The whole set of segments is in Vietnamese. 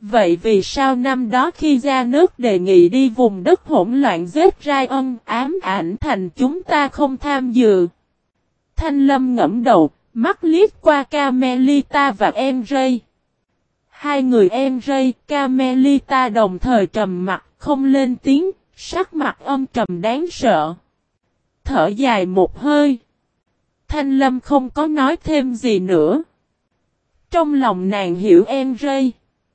Vậy vì sao năm đó khi ra nước đề nghị đi vùng đất hỗn loạn giết Ryan, ám ảnh thành chúng ta không tham dự? Thanh Lâm ngẫm đầu, mắt liếc qua Carmelita và MJ. Hai người MJ, Carmelita đồng thời trầm mặt, không lên tiếng, sắc mặt âm trầm đáng sợ. Thở dài một hơi. Thanh Lâm không có nói thêm gì nữa. Trong lòng nàng hiểu MJ,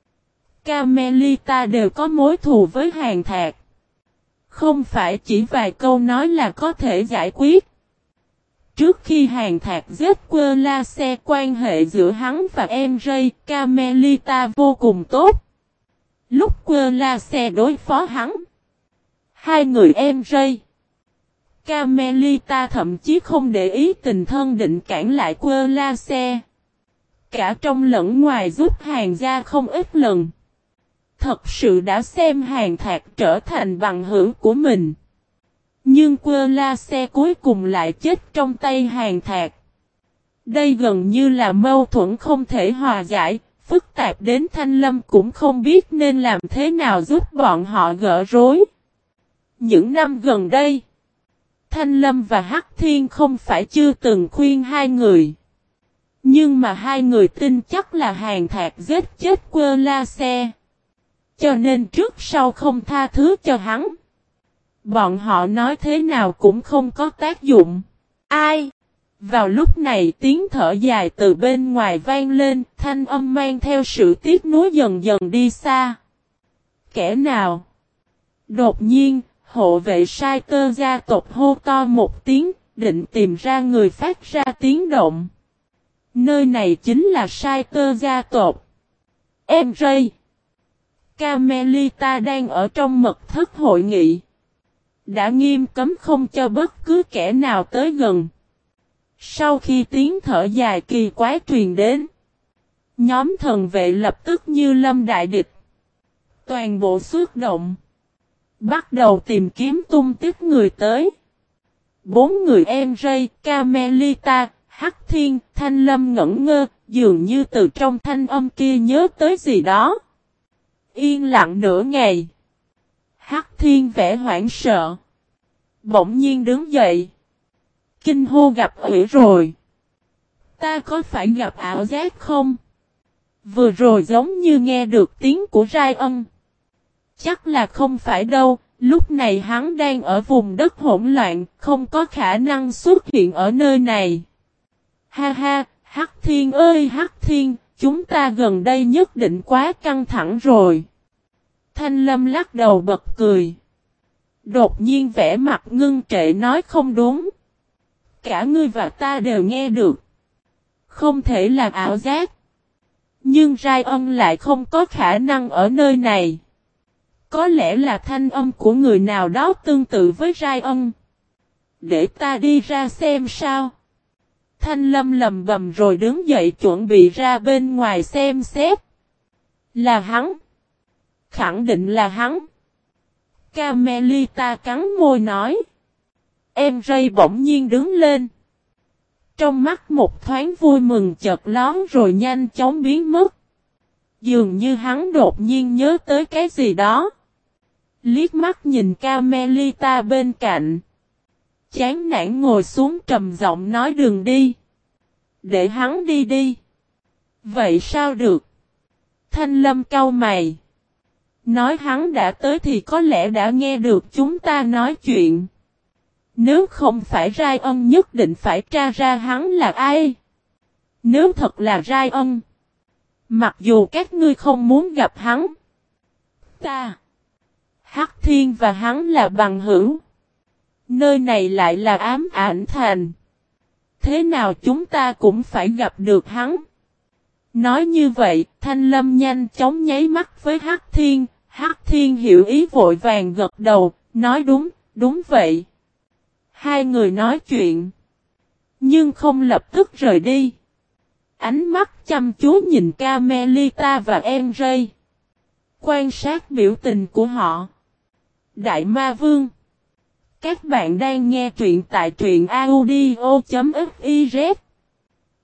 Carmelita đều có mối thù với Hàn Thạc. Không phải chỉ vài câu nói là có thể giải quyết. Trước khi Hàn Thạc giết Querlace, quan hệ giữa hắn và MJ, Carmelita vô cùng tốt. Lúc Querlace đối phó hắn, hai người MJ, Carmelita thậm chí không để ý tình thân định cản lại Querlace. Cả trong lẫn ngoài giúp Hàn gia không ít lần. Thật sự đã xem Hàn Thạc trở thành bằng hữu của mình. Nhưng Querlace cuối cùng lại chết trong tay Hàn Thạc. Đây gần như là mâu thuẫn không thể hòa giải, phức tạp đến Thanh Lâm cũng không biết nên làm thế nào giúp bọn họ gỡ rối. Những năm gần đây, Thanh Lâm và Hắc Thiên không phải chưa từng khuyên hai người. Nhưng mà hai người tin chắc là Hàn Thạc giết chết Querlace. Cho nên trước sau không tha thứ cho hắn. Bọn họ nói thế nào cũng không có tác dụng. Ai? Vào lúc này tiếng thở dài từ bên ngoài vang lên, thanh âm mang theo sự tiếc nuối dần dần đi xa. Kẻ nào? Đột nhiên, hộ vệ sai tơ gia tộc hô to một tiếng, định tìm ra người phát ra tiếng động. Nơi này chính là sai tơ gia tộc. MJ, Carmelita đang ở trong mật thất hội nghị. Đã nghiêm cấm không cho bất cứ kẻ nào tới gần. Sau khi tiếng thở dài kỳ quái truyền đến, nhóm thần vệ lập tức như lâm đại địch. Toàn bộ xuất động. Bắt đầu tìm kiếm tung tích người tới. 4 người MJ, Carmelita, Hắc Thiên, Thanh Lâm ngẩn ngơ, dường như từ trong thanh âm kia nhớ tới gì đó. Yên lặng nửa ngày. Hắc Thiên vẻ hoảng sợ. Bỗng nhiên đứng dậy. Kinh hô gặp ủy rồi. Ta có phải gặp ảo giác không? Vừa rồi giống như nghe được tiếng của Ryan. Chắc là không phải đâu, lúc này hắn đang ở vùng đất hỗn loạn, không có khả năng xuất hiện ở nơi này. Ha ha, Hắc Thiên ơi Hắc Thiên, chúng ta gần đây nhất định quá căng thẳng rồi. Thanh Lâm lắc đầu bật cười. Đột nhiên vẻ mặt ngưng trệ nói không đúng. Cả ngươi và ta đều nghe được. Không thể là ảo giác. Nhưng Ryan lại không có khả năng ở nơi này. Có lẽ là thanh âm của người nào đó tương tự với Ryan. Để ta đi ra xem sao. Thanh Lâm lầm bầm rồi đứng dậy chuẩn bị ra bên ngoài xem xét. Là hắn. Khẳng định là hắn. Carmelita cắn môi nói. MJ bỗng nhiên đứng lên. Trong mắt một thoáng vui mừng chợt lóe rồi nhanh chóng biến mất. Dường như hắn đột nhiên nhớ tới cái gì đó. Liếc mắt nhìn Carmelita bên cạnh. Chán nản ngồi xuống trầm giọng nói đừng đi. Để hắn đi đi. Vậy sao được? Thanh Lâm cau mày. Nói hắn đã tới thì có lẽ đã nghe được chúng ta nói chuyện. Nếu không phải Ryan nhất định phải tra ra hắn là ai. Nếu thật là Ryan. Mặc dù các ngươi không muốn gặp hắn. Ta. Hắc Thiên và hắn là bằng hữu. Nơi này lại là ám ảnh thành. Thế nào chúng ta cũng phải gặp được hắn. Nói như vậy, Thanh Lâm nhanh chóng nháy mắt với Hắc Thiên. Hắc Thiên hiểu ý vội vàng gật đầu, nói đúng, đúng vậy. Hai người nói chuyện. Nhưng không lập tức rời đi. Ánh mắt chăm chú nhìn Carmelita và MJ. Quan sát biểu tình của họ. Đại Ma Vương. Các bạn đang nghe truyện tại truyện audio.fiz.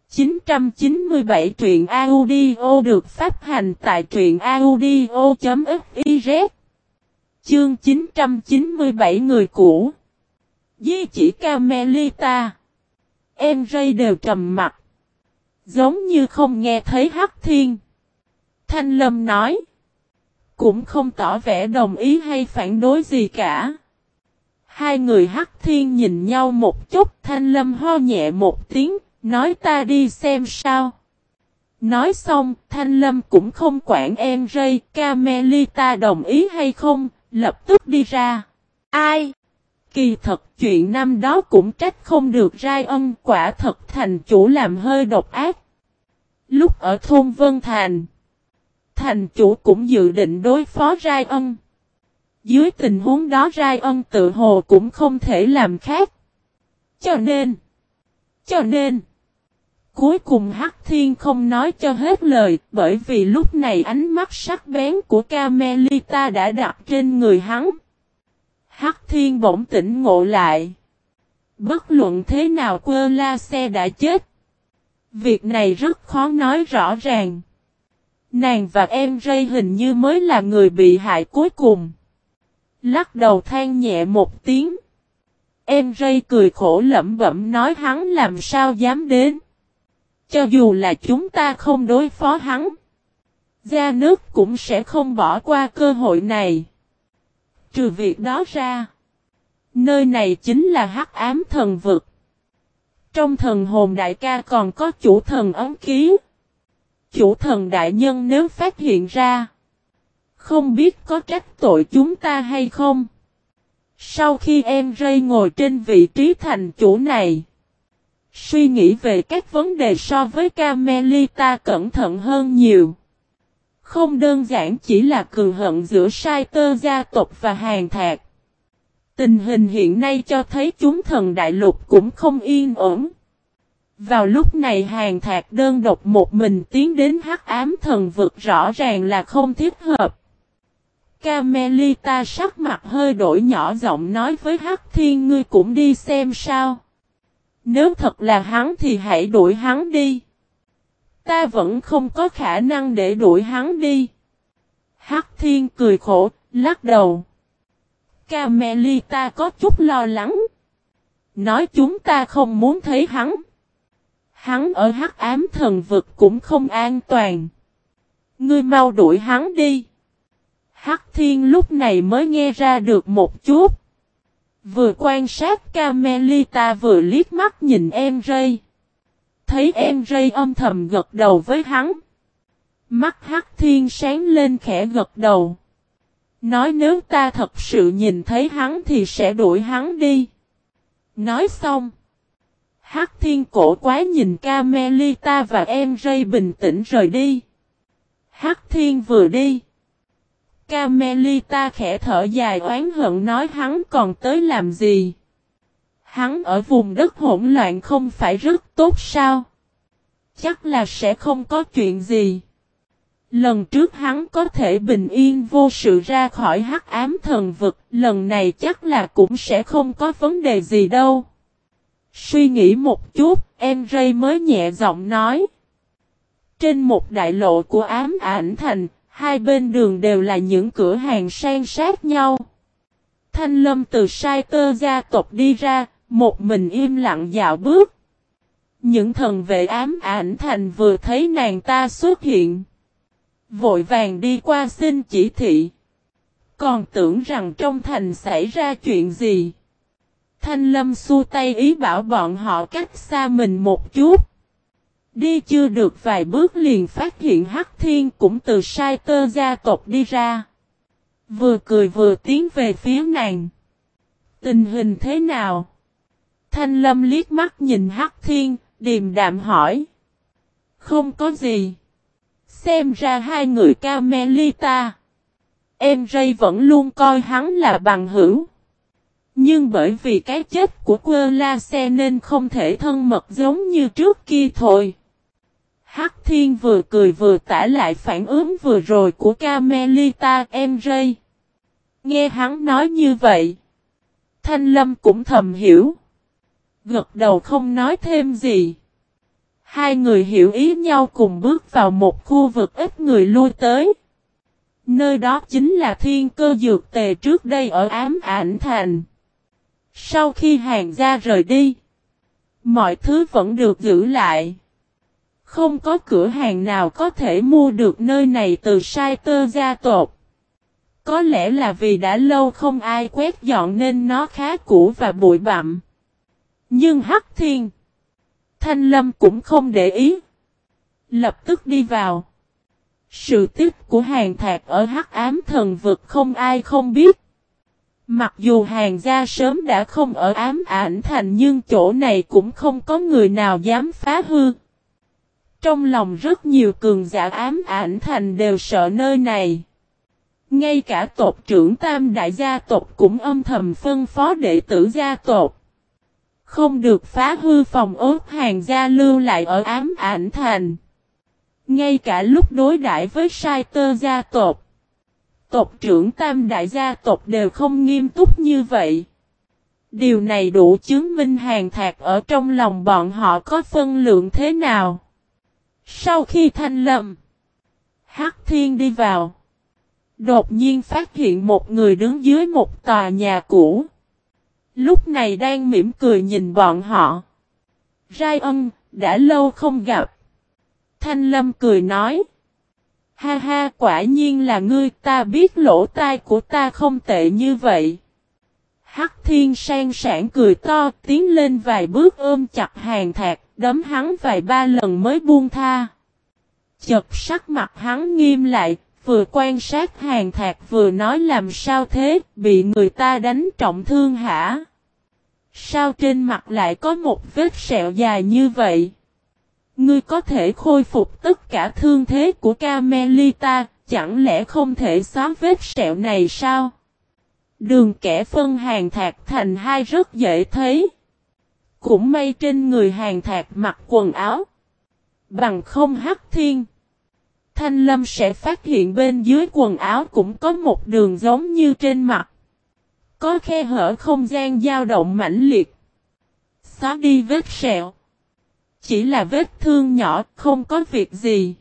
997 truyện audio được phát hành tại truyện audio.fiz. Chương 997 người cũ. Di chỉ Carmelita. Em Ray đều trầm mặt. Giống như không nghe thấy Hắc Thiên. Thanh Lâm nói. Cũng không tỏ vẻ đồng ý hay phản đối gì cả. Hai người Hắc Thiên nhìn nhau một chút. Thanh Lâm ho nhẹ một tiếng. Nói ta đi xem sao. Nói xong, Thanh Lâm cũng không quản em Ray, Carmelita đồng ý hay không, lập tức đi ra. Ai? Kỳ thật chuyện năm đó cũng trách không được Ryan, quả thật thành chủ làm hơi độc ác. Lúc ở thôn Vân Thành, thành chủ cũng dự định đối phó Ryan. Dưới tình huống đó Ryan tự hồ cũng không thể làm khác. Cho nên, cuối cùng Hắc Thiên không nói cho hết lời, bởi vì lúc này ánh mắt sắc bén của Carmelita đã đặt trên người hắn. Hắc Thiên bỗng tỉnh ngộ lại. Bất luận thế nào Quơ-la-xe đã chết. Việc này rất khó nói rõ ràng. Nàng và em Ray hình như mới là người bị hại cuối cùng. Lắc đầu than nhẹ một tiếng. Em Ray cười khổ lẩm bẩm nói hắn làm sao dám đến. Cho dù là chúng ta không đối phó hắn, gia nước cũng sẽ không bỏ qua cơ hội này. Trừ việc đó ra, nơi này chính là Hắc Ám Thần Vực. Trong thần hồn đại ca còn có chủ thần ấm ký. Chủ thần đại nhân nếu phát hiện ra, không biết có trách tội chúng ta hay không. Sau khi em Ray ngồi trên vị trí thành chủ này, suy nghĩ về các vấn đề so với Carmelita cẩn thận hơn nhiều. Không đơn giản chỉ là cừu hận giữa Sai Tơ gia tộc và Hàn Thạc. Tình hình hiện nay cho thấy chúng thần đại lục cũng không yên ổn. Vào lúc này Hàn Thạc đơn độc một mình tiến đến Hắc Ám Thần Vực rõ ràng là không thích hợp. Carmelita sắc mặt hơi đổi nhỏ giọng nói với Hắc Thiên ngươi cũng đi xem sao. Nếu thật là hắn thì hãy đuổi hắn đi. Ta vẫn không có khả năng để đuổi hắn đi. Hắc Thiên cười khổ, lắc đầu. Carmelita có chút lo lắng. Nói chúng ta không muốn thấy hắn. Hắn ở Hắc Ám Thần Vực cũng không an toàn. Ngươi mau đuổi hắn đi. Hắc Thiên lúc này mới nghe ra được một chút. Vừa quan sát Carmelita vừa liếc mắt nhìn em Ray. Thấy em Ray âm thầm gật đầu với hắn. Mắt Hắc Thiên sáng lên khẽ gật đầu. Nói nếu ta thật sự nhìn thấy hắn thì sẽ đuổi hắn đi. Nói xong. Hắc Thiên cổ quái nhìn Carmelita và em Ray bình tĩnh rời đi. Hắc Thiên vừa đi. Carmelita khẽ thở dài oán hận nói hắn còn tới làm gì. Hắn ở vùng đất hỗn loạn không phải rất tốt sao? Chắc là sẽ không có chuyện gì. Lần trước hắn có thể bình yên vô sự ra khỏi Hắc Ám Thần Vực, lần này chắc là cũng sẽ không có vấn đề gì đâu. Suy nghĩ một chút, em Ray mới nhẹ giọng nói. Trên một đại lộ của Ám Ảnh Thành, hai bên đường đều là những cửa hàng san sát nhau. Thanh Lâm từ Sai Tơ gia tộc đi ra, một mình im lặng dạo bước. Những thần vệ Ám Ảnh Thành vừa thấy nàng ta xuất hiện, vội vàng đi qua xin chỉ thị. Còn tưởng rằng trong thành xảy ra chuyện gì. Thanh Lâm xua tay ý bảo bọn họ cách xa mình một chút. Đi chưa được vài bước liền phát hiện Hắc Thiên cũng từ Sai Tơ gia tộc đi ra. Vừa cười vừa tiến về phía nàng. Tình hình thế nào? Thanh Lâm liếc mắt nhìn Hắc Thiên, điềm đạm hỏi. Không có gì. Xem ra hai người Carmelita. Em Ray vẫn luôn coi hắn là bằng hữu. Nhưng bởi vì cái chết của Quơ-la-xe nên không thể thân mật giống như trước kia thôi. Hắc Thiên vừa cười vừa tả lại phản ứng vừa rồi của Carmelita em Ray. Nghe hắn nói như vậy. Thanh Lâm cũng thầm hiểu. Gật đầu không nói thêm gì. Hai người hiểu ý nhau cùng bước vào một khu vực ít người lui tới. Nơi đó chính là thiên cơ dược tề trước đây ở Ám Ảnh Thành. Sau khi Hàn gia rời đi, mọi thứ vẫn được giữ lại. Không có cửa hàng nào có thể mua được nơi này từ Sai Tơ gia tộc. Có lẽ là vì đã lâu không ai quét dọn nên nó khá cũ và bụi bặm. Nhưng Hắc Thiên, Thanh Lâm cũng không để ý. Lập tức đi vào. Sự tích của Hàn Thạc ở Hắc Ám Thần Vực không ai không biết. Mặc dù Hàn gia sớm đã không ở Ám Ảnh Thành nhưng chỗ này cũng không có người nào dám phá hư. Trong lòng rất nhiều cường giả Ám Ảnh Thành đều sợ nơi này. Ngay cả tộc trưởng Tam Đại gia tộc cũng âm thầm phân phó đệ tử gia tộc. Không được phá hư phòng ốt Hàn gia lưu lại ở Ám Ảnh Thành. Ngay cả lúc đối đãi với Sai Tơ gia tộc, tộc trưởng Tam Đại gia tộc đều không nghiêm túc như vậy. Điều này đủ chứng minh Hàn Thạc ở trong lòng bọn họ có phân lượng thế nào. Sau khi Thanh Lâm, Hắc Thiên đi vào, đột nhiên phát hiện một người đứng dưới một tòa nhà cũ. Lúc này đang mỉm cười nhìn bọn họ. Rai Ân, đã lâu không gặp. Thanh Lâm cười nói. Ha ha, quả nhiên là ngươi, ta biết lỗ tai của ta không tệ như vậy. Hắc Thiên sang sảng cười to, tiến lên vài bước ôm chặt Hàn Thạc, đấm hắn vài ba lần mới buông tha. Chợt sắc mặt hắn nghiêm lại, vừa quan sát Hàn Thạc vừa nói làm sao thế, bị người ta đánh trọng thương hả? Sao trên mặt lại có một vết sẹo dài như vậy? Ngươi có thể khôi phục tất cả thương thế của Carmelita, chẳng lẽ không thể xóa vết sẹo này sao? Đường kẻ phân Hàn Thạc thành hai rất dễ thấy. Cũng may trên người Hàn Thạc mặc quần áo. Bằng không Hắc Thiên, Thanh Lâm sẽ phát hiện bên dưới quần áo cũng có một đường giống như trên mặt. Có khe hở không gian dao động mãnh liệt. Xóa đi vết sẹo. Chỉ là vết thương nhỏ, không có việc gì.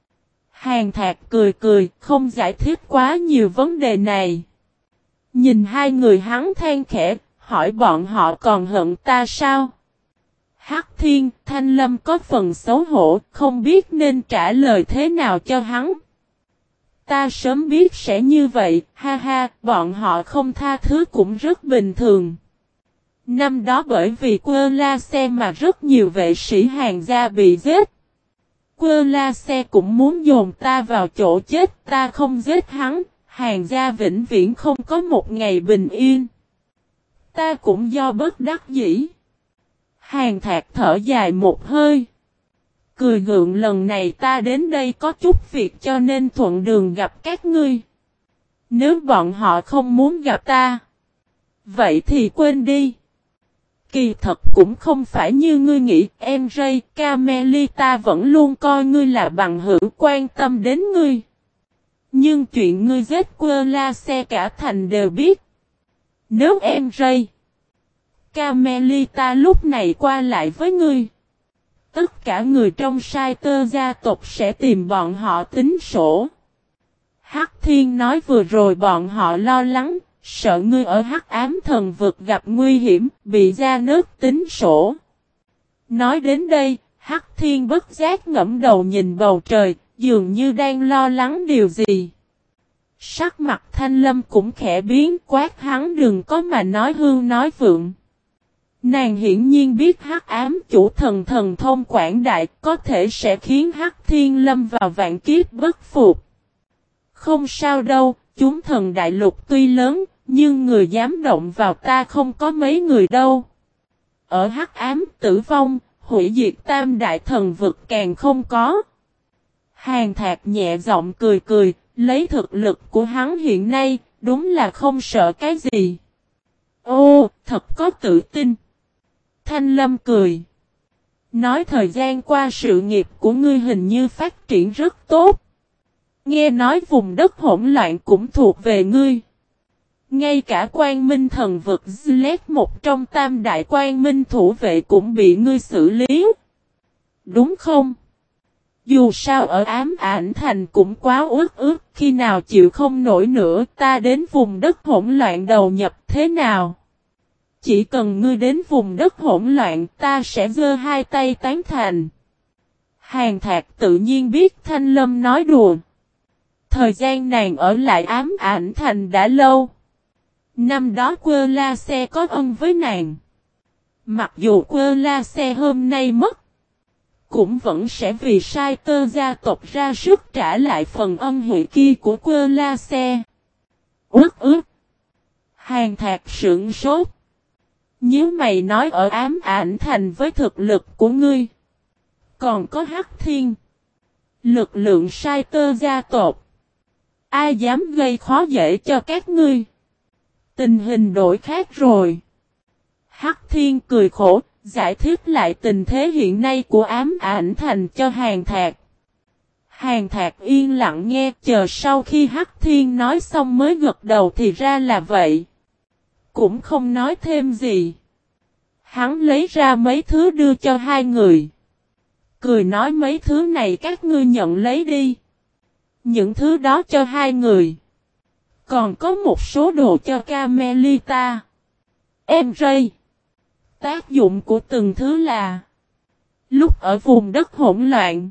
Hàn Thạc cười cười, không giải thích quá nhiều vấn đề này. Nhìn hai người hắn than khẽ, hỏi bọn họ còn hận ta sao? Hắc Thiên, Thanh Lâm có phần xấu hổ, không biết nên trả lời thế nào cho hắn. Ta sớm biết sẽ như vậy, ha ha, bọn họ không tha thứ cũng rất bình thường. Năm đó bởi vì Quơ La Xe mà rất nhiều vệ sĩ Hàn gia bị giết. Quơ La Xe cũng muốn dồn ta vào chỗ chết, ta không giết hắn, Hàn gia vĩnh viễn không có một ngày bình yên. Ta cũng do bất đắc dĩ. Hàn Thạc thở dài một hơi. Cười gượng, lần này ta đến đây có chút việc cho nên thuận đường gặp các ngươi. Nếu bọn họ không muốn gặp ta, vậy thì quên đi. Kỳ thật cũng không phải như ngươi nghĩ, em Ray, Carmelita vẫn luôn coi ngươi là bằng hữu, quan tâm đến ngươi. Nhưng chuyện ngươi giết Quơ La Xe cả thành đều biết. Nếu em Ray, Carmelita lúc này qua lại với ngươi, tất cả người trong Sai Tơ gia tộc sẽ tìm bọn họ tính sổ. Hắc Thiên nói vừa rồi bọn họ lo lắng, sợ ngươi ở Hắc Ám Thần Vực gặp nguy hiểm, bị ra nước tính sổ. Nói đến đây, Hắc Thiên bất giác ngẫm đầu nhìn bầu trời, dường như đang lo lắng điều gì. Sắc mặt Thanh Lâm cũng khẽ biến, quát hắn đừng có mà nói hương nói vượng. Nàng hiển nhiên biết Hắc Ám chủ thần thần thông quảng đại có thể sẽ khiến Hắc Thiên lâm vào vạn kiếp bất phục. Không sao đâu, chúng thần đại lục tuy lớn, nhưng người dám động vào ta không có mấy người đâu. Ở Hắc Ám tử vong, hủy diệt tam đại thần vực càng không có. Hàn Thạc nhẹ giọng cười cười, lấy thực lực của hắn hiện nay, đúng là không sợ cái gì. Ô, thật có tự tin. Thanh Lâm cười. Nói thời gian qua sự nghiệp của ngươi hình như phát triển rất tốt. Nghe nói vùng đất hỗn loạn cũng thuộc về ngươi. Ngay cả Quang Minh thần vực Zlet, một trong tam đại Quang Minh thủ vệ cũng bị ngươi xử lý. Đúng không? Dù sao ở ám ảnh thành cũng quá uất ức, khi nào chịu không nổi nữa ta đến vùng đất hỗn loạn đầu nhập thế nào? Chỉ cần ngươi đến vùng đất hỗn loạn ta sẽ giơ hai tay tán thành. Hàn Thạc tự nhiên biết Thanh Lâm nói đùa. Thời gian nàng ở lại ám ảnh thành đã lâu. Năm đó Quơ La Xe có ân với nàng. Mặc dù Quơ La Xe hôm nay mất, cũng vẫn sẽ vì sai tơ gia tộc ra sức trả lại phần ân huệ kia của Quơ La Xe. Ước ước. Hàn Thạc sững sốt. Nếu mày nói ở ám ảnh thành với thực lực của ngươi, còn có Hắc Thiên, lực lượng sai tơ gia tộc, ai dám gây khó dễ cho các ngươi? Tình hình đổi khác rồi. Hắc Thiên cười khổ, giải thích lại tình thế hiện nay của ám ảnh thành cho Hàn Thạc. Hàn Thạc yên lặng nghe, chờ sau khi Hắc Thiên nói xong mới gật đầu, thì ra là vậy. Cũng không nói thêm gì. Hắn lấy ra mấy thứ đưa cho hai người. Cười nói mấy thứ này các ngươi nhận lấy đi. Những thứ đó cho hai người. Còn có một số đồ cho Carmelita. Em Ray. Tác dụng của từng thứ là: lúc ở vùng đất hỗn loạn,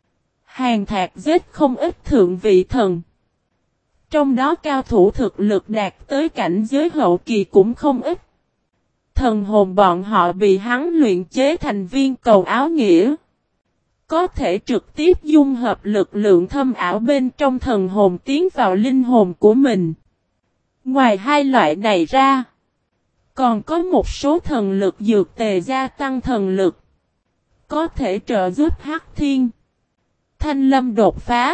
Hàn Thạc giết không ít thượng vị thần. Trong đó cao thủ thực lực đạt tới cảnh giới hậu kỳ cũng không ít. Thần hồn bọn họ bị hắn luyện chế thành viên cầu áo nghĩa. Có thể trực tiếp dung hợp lực lượng thâm ảo bên trong thần hồn tiến vào linh hồn của mình. Ngoài hai loại này ra, còn có một số thần lực dược tề gia tăng thần lực. Có thể trợ giúp Hắc Thiên, Thanh Lâm đột phá.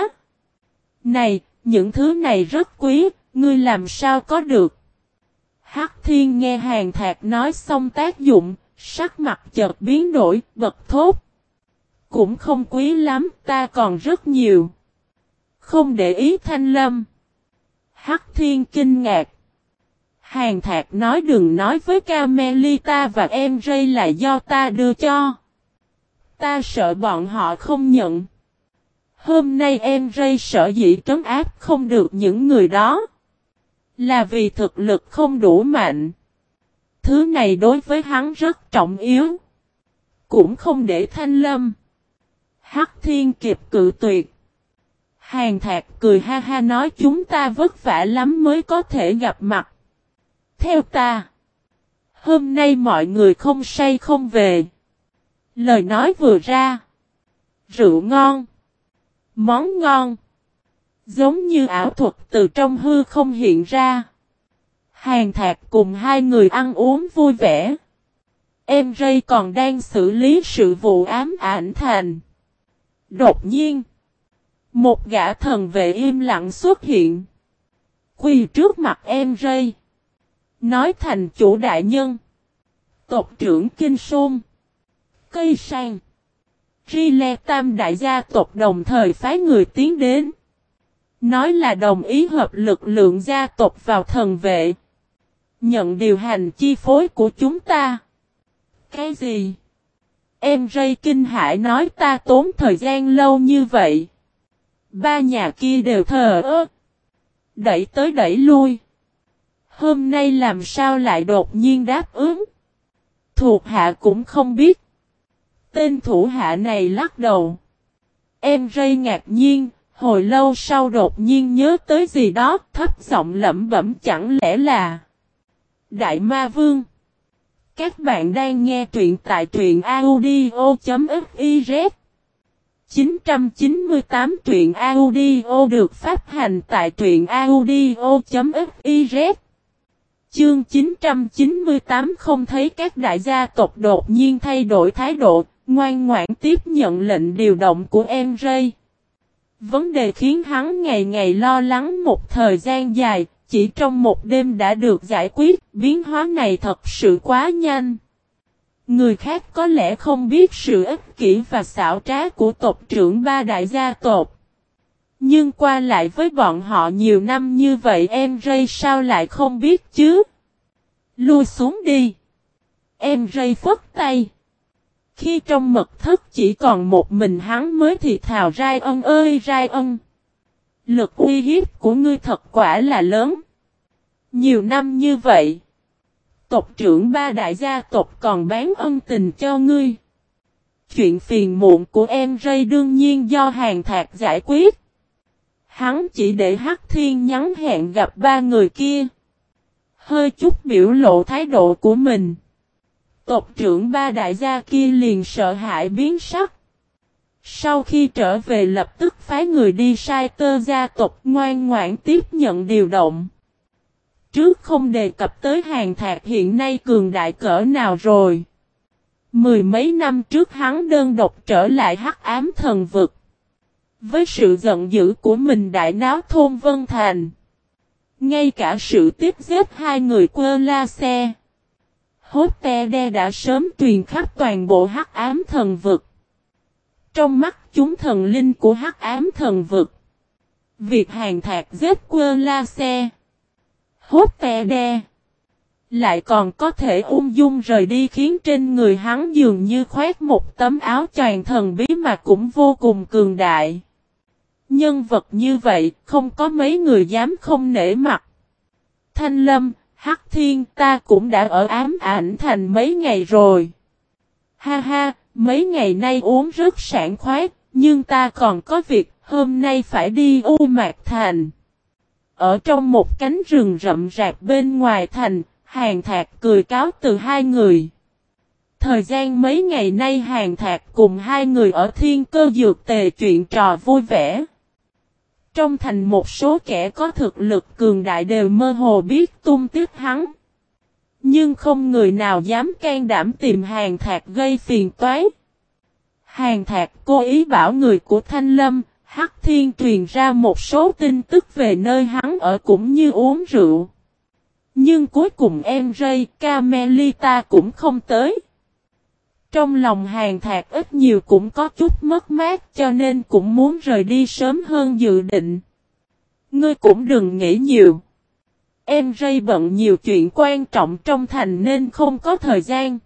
Này, những thứ này rất quý, ngươi làm sao có được? Hắc Thiên nghe Hàn Thạc nói xong tác dụng, sắc mặt chợt biến đổi, bật thốt. Cũng không quý lắm, ta còn rất nhiều. Không để ý Thanh Lâm. Hắc Thiên kinh ngạc. Hàn Thạc nói đừng nói với Carmelita và em Ray là do ta đưa cho. Ta sợ bọn họ không nhận. Hôm nay em Ray sợ dĩ trấn áp không được những người đó, là vì thực lực không đủ mạnh. Thứ này đối với hắn rất trọng yếu. Cũng không để Thanh Lâm, Hắc Thiên kịp cự tuyệt. Hàn Thạc cười ha ha nói chúng ta vất vả lắm mới có thể gặp mặt. Theo ta, hôm nay mọi người không say không về. Lời nói vừa ra, rượu ngon, món ngon, giống như ảo thuật từ trong hư không hiện ra. Hàn Thạc cùng hai người ăn uống vui vẻ. Em Ray còn đang xử lý sự vụ ám ảnh thành. Đột nhiên, một gã thần vệ im lặng xuất hiện. Quỳ trước mặt em Ray, nói thành chủ đại nhân, tộc trưởng Kinh Sôn, Cây Sang, Rile Tam đại gia tộc đồng thời phái người tiến đến. Nói là đồng ý hợp lực lượng gia tộc vào thần vệ, nhận điều hành chi phối của chúng ta. Cái gì? Em Ray kinh hãi nói ta tốn thời gian lâu như vậy. Ba nhà kia đều thờ ơ, đẩy tới đẩy lui. Hôm nay làm sao lại đột nhiên đáp ứng? Thuộc hạ cũng không biết. Tên thủ hạ này lắc đầu. Em Ray ngạc nhiên, hồi lâu sau đột nhiên nhớ tới gì đó, thấp giọng lẩm bẩm chẳng lẽ là Đại Ma Vương. Các bạn đang nghe truyện tại truyện audio.fiz. 998 truyện audio được phát hành tại truyện audio.fiz. Chương 998 không thấy các đại gia tộc đột nhiên thay đổi thái độ, ngoan ngoãn tiếp nhận lệnh điều động của em Ray. Vấn đề khiến hắn ngày ngày lo lắng một thời gian dài, chỉ trong một đêm đã được giải quyết, biến hóa này thật sự quá nhanh. Người khác có lẽ không biết sự ích kỷ và xảo trá của tộc trưởng ba đại gia tộc. Nhưng qua lại với bọn họ nhiều năm như vậy em Ray sao lại không biết chứ? Lui xuống đi. Em Ray phất tay. Khi trong mật thất chỉ còn một mình hắn mới thì thào Rai Ân ơi Rai Ân. Lực uy hiếp của ngươi thật quả là lớn. Nhiều năm như vậy. Tộc trưởng ba đại gia tộc còn bán ân tình cho ngươi. Chuyện phiền muộn của em Ray đương nhiên do Hàn Thạc giải quyết. Hắn chỉ để Hắc Thiên nhắn hẹn gặp ba người kia. Hơi chút biểu lộ thái độ của mình. Tộc trưởng ba đại gia kia liền sợ hãi biến sắc. Sau khi trở về lập tức phái người đi sai tơ gia tộc ngoan ngoãn tiếp nhận điều động. Trước không đề cập tới Hàn Thạc hiện nay cường đại cỡ nào rồi. Mười mấy năm trước hắn đơn độc trở lại Hắc Ám Thần Vực. Với sự giận dữ của mình đại náo thôn Vân Thành. Ngay cả sự tiếp giết hai người quơ la xe. Hốt te đe đã sớm truyền khắp toàn bộ Hắc Ám Thần Vực. Trong mắt chúng thần linh của Hắc Ám Thần Vực. Việc Hàn Thạc giết quơ la xe. Hốt te đe. Lại còn có thể ung dung rời đi khiến trên người hắn dường như khoét một tấm áo choàng thần bí mà cũng vô cùng cường đại. Nhân vật như vậy không có mấy người dám không nể mặt. Thanh Lâm, Hắc Thiên ta cũng đã ở Ám Ảnh Thành mấy ngày rồi. Ha ha, mấy ngày nay uống rất sảng khoái, nhưng ta còn có việc hôm nay phải đi U Mạc Thành. Ở trong một cánh rừng rậm rạp bên ngoài thành, Hàn Thạc cười cáo từ hai người. Thời gian mấy ngày nay Hàn Thạc cùng hai người ở Thiên Cơ Dược Tề chuyện trò vui vẻ. Trong thành một số kẻ có thực lực cường đại đều mơ hồ biết tung tích hắn. Nhưng không người nào dám can đảm tìm Hàn Thạc gây phiền toái. Hàn Thạc cố ý bảo người của Thanh Lâm, Hắc Thiên truyền ra một số tin tức về nơi hắn ở cũng như uống rượu. Nhưng cuối cùng em Ray, Camelita cũng không tới. Trong lòng Hàn Thạc ít nhiều cũng có chút mất mát cho nên cũng muốn rời đi sớm hơn dự định. Ngươi cũng đừng nghĩ nhiều. Em Ray bận nhiều chuyện quan trọng trong thành nên không có thời gian.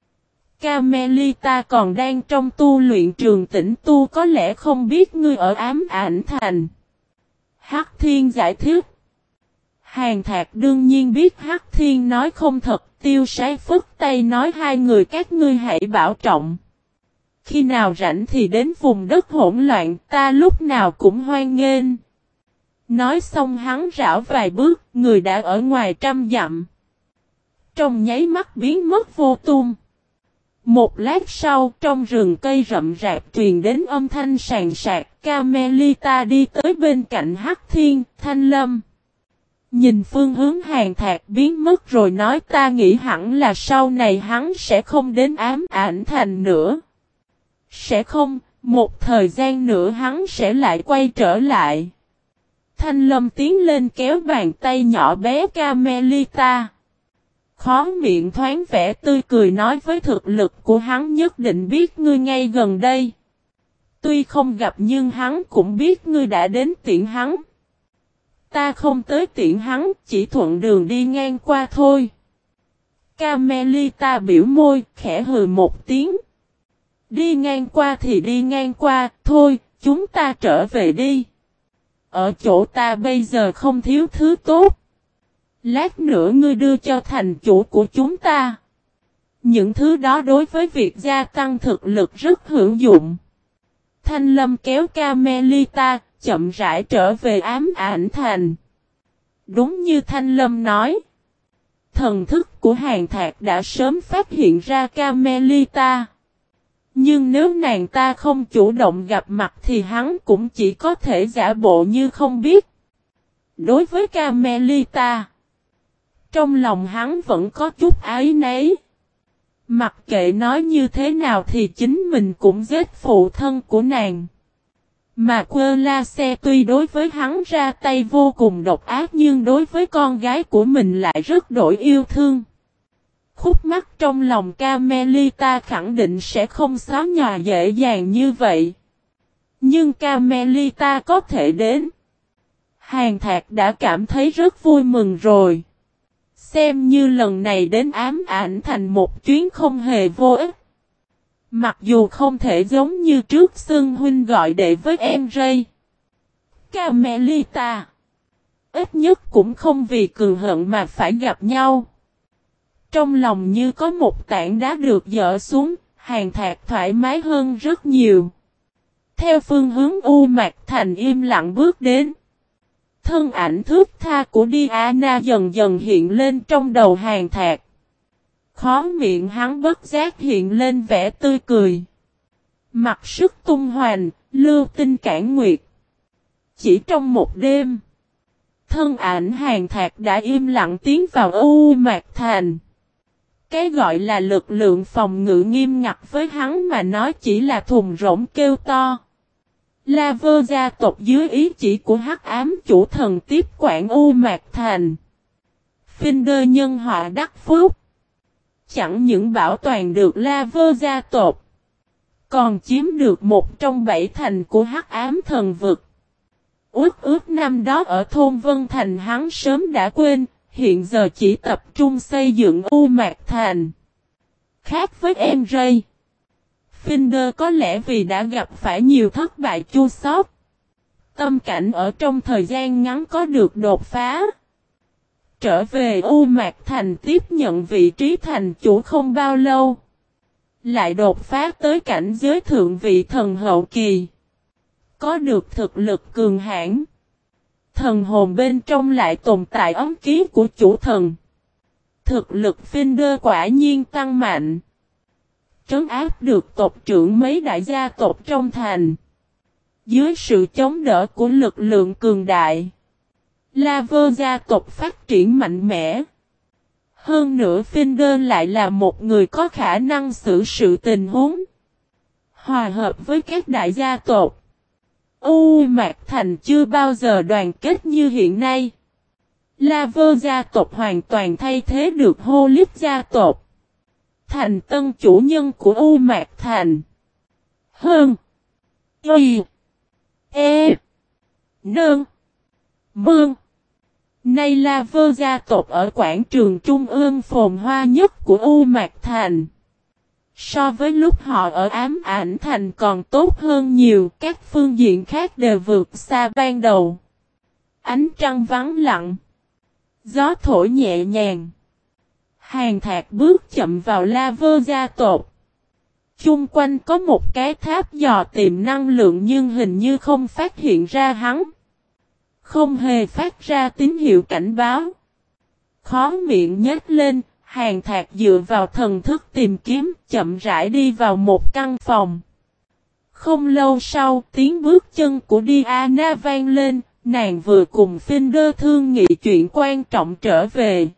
Camelita còn đang trong tu luyện trường tĩnh tu có lẽ không biết ngươi ở Ám Ảnh Thành. Hắc Thiên giải thích. Hàn Thạc đương nhiên biết Hắc Thiên nói không thật, tiêu sái phức tay nói hai người các ngươi hãy bảo trọng. Khi nào rảnh thì đến vùng đất hỗn loạn ta lúc nào cũng hoan nghênh. Nói xong hắn rảo vài bước, người đã ở ngoài 100 dặm. Trong nháy mắt biến mất vô tung. Một lát sau, trong rừng cây rậm rạp truyền đến âm thanh sàn sạc, Camelita đi tới bên cạnh Hắc Thiên, Thanh Lâm. Nhìn phương hướng Hàn Thạc biến mất rồi nói ta nghĩ hẳn là sau này hắn sẽ không đến Ám Ảnh Thành nữa. Sẽ không, một thời gian nữa hắn sẽ lại quay trở lại. Thanh Lâm tiến lên kéo bàn tay nhỏ bé Camelita. Khó miệng thoáng vẻ tươi cười nói với thực lực của hắn nhất định biết ngươi ngay gần đây. Tuy không gặp nhưng hắn cũng biết ngươi đã đến tiễn hắn. Ta không tới tiễn hắn, chỉ thuận đường đi ngang qua thôi. Camelita biểu môi, khẽ hừ một tiếng. Đi ngang qua thì đi ngang qua, thôi, chúng ta trở về đi. Ở chỗ ta bây giờ không thiếu thứ tốt. Lát nữa ngươi đưa cho thành chủ của chúng ta. Những thứ đó đối với việc gia tăng thực lực rất hữu dụng. Thanh Lâm kéo Camelita, chậm rãi trở về Ám Ảnh Thành. Đúng như Thanh Lâm nói. Thần thức của Hàn Thạc đã sớm phát hiện ra Camelita. Nhưng nếu nàng ta không chủ động gặp mặt thì hắn cũng chỉ có thể giả bộ như không biết. Đối với Camelita, trong lòng hắn vẫn có chút áy náy. Mặc kệ nói như thế nào thì chính mình cũng giết phụ thân của nàng. Mà Quơ La Xe tuy đối với hắn ra tay vô cùng độc ác nhưng đối với con gái của mình lại rất đổi yêu thương. Khúc mắc trong lòng Camelita khẳng định sẽ không xóa nhòa dễ dàng như vậy. Nhưng Camelita có thể đến. Hàn Thạc đã cảm thấy rất vui mừng rồi. Xem như lần này đến Ám Ảnh Thành một chuyến không hề vô ích. Mặc dù không thể giống như trước xưng huynh gọi đệ với em Ray. Carmelita. Ít nhất cũng không vì cường hận mà phải gặp nhau. Trong lòng như có một tảng đá được dỡ xuống, Hàn Thạc thoải mái hơn rất nhiều. Theo phương hướng U Mạc Thành im lặng bước đến. Thân ảnh thướt tha của Diana dần dần hiện lên trong đầu Hàn Thạc. Khóe miệng hắn bất giác hiện lên vẻ tươi cười. Mặc sức tung hoành, lưu tinh cản nguyệt. Chỉ trong một đêm, thân ảnh Hàn Thạc đã im lặng tiến vào U Mạc Thành. Cái gọi là lực lượng phòng ngự nghiêm ngặt với hắn mà nói chỉ là thùng rỗng kêu to. La Vơ gia tộc dưới ý chỉ của Hắc Ám chủ thần tiếp quản U Mạc Thành. Finder nhân họa đắc phúc. Chẳng những bảo toàn được La Vơ gia tộc, còn chiếm được một trong 7 thành của Hắc Ám thần vực. Ước năm đó ở thôn Vân Thành hắn sớm đã quên, hiện giờ chỉ tập trung xây dựng U Mạc Thành. Khác với em Ray, Finder có lẽ vì đã gặp phải nhiều thất bại chua xót, tâm cảnh ở trong thời gian ngắn có được đột phá. Trở về U Mạc Thành tiếp nhận vị trí thành chủ không bao lâu, lại đột phá tới cảnh giới thượng vị thần hậu kỳ. Có được thực lực cường hãn, thần hồn bên trong lại tồn tại ấm ký của chủ thần. Thực lực Finder quả nhiên tăng mạnh, trấn áp được tộc trưởng mấy đại gia tộc trong thành. Dưới sự chống đỡ của lực lượng cường đại, La Vơ gia tộc phát triển mạnh mẽ. Hơn nữa Finder lại là một người có khả năng xử sự tình huống, hòa hợp với các đại gia tộc. U Mạc Thành chưa bao giờ đoàn kết như hiện nay. La Vơ gia tộc hoàn toàn thay thế được Holip gia tộc, thành tân chủ nhân của U Mạc Thành. Hơn Y E Nương Mương. Nay La Vơ gia tộc ở quảng trường trung ương phồn hoa nhất của U Mạc Thành. So với lúc họ ở Ám Ảnh Thành còn tốt hơn nhiều, các phương diện khác đều vượt xa ban đầu. Ánh trăng vắng lặng, gió thổi nhẹ nhàng. Hàn Thạc bước chậm vào La Vơ gia tộc. Chung quanh có một cái tháp dò tìm năng lượng nhưng hình như không phát hiện ra hắn. Không hề phát ra tín hiệu cảnh báo. Khóe miệng nhếch lên, Hàn Thạc dựa vào thần thức tìm kiếm, chậm rãi đi vào một căn phòng. Không lâu sau, tiếng bước chân của Diana vang lên, nàng vừa cùng Finder thương nghị chuyện quan trọng trở về.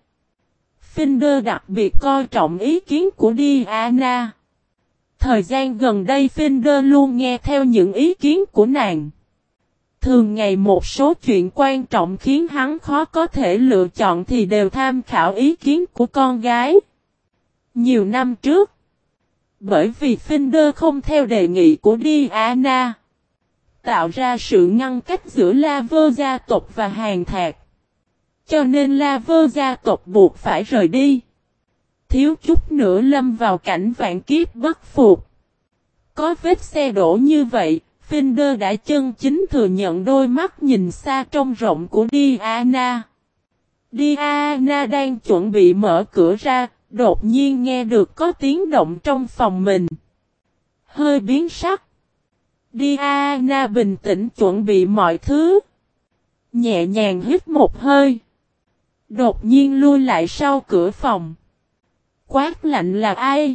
Finder đặc biệt coi trọng ý kiến của Diana. Thời gian gần đây Finder luôn nghe theo những ý kiến của nàng. Thường ngày một số chuyện quan trọng khiến hắn khó có thể lựa chọn thì đều tham khảo ý kiến của con gái. Nhiều năm trước, bởi vì Finder không theo đề nghị của Diana, tạo ra sự ngăn cách giữa La Vơ gia tộc và Hàn Thạc. Cho nên La Vơ gia tộc buộc phải rời đi. Thiếu chút nữa lâm vào cảnh vạn kiếp bất phục. Có vết xe đổ như vậy, Finder đã chân chính thừa nhận đôi mắt nhìn xa trông rộng của Diana. Diana đang chuẩn bị mở cửa ra, đột nhiên nghe được có tiếng động trong phòng mình. Hơi biến sắc. Diana bình tĩnh chuẩn bị mọi thứ. Nhẹ nhàng hít một hơi. Đột nhiên lui lại sau cửa phòng. Quát lạnh là ai?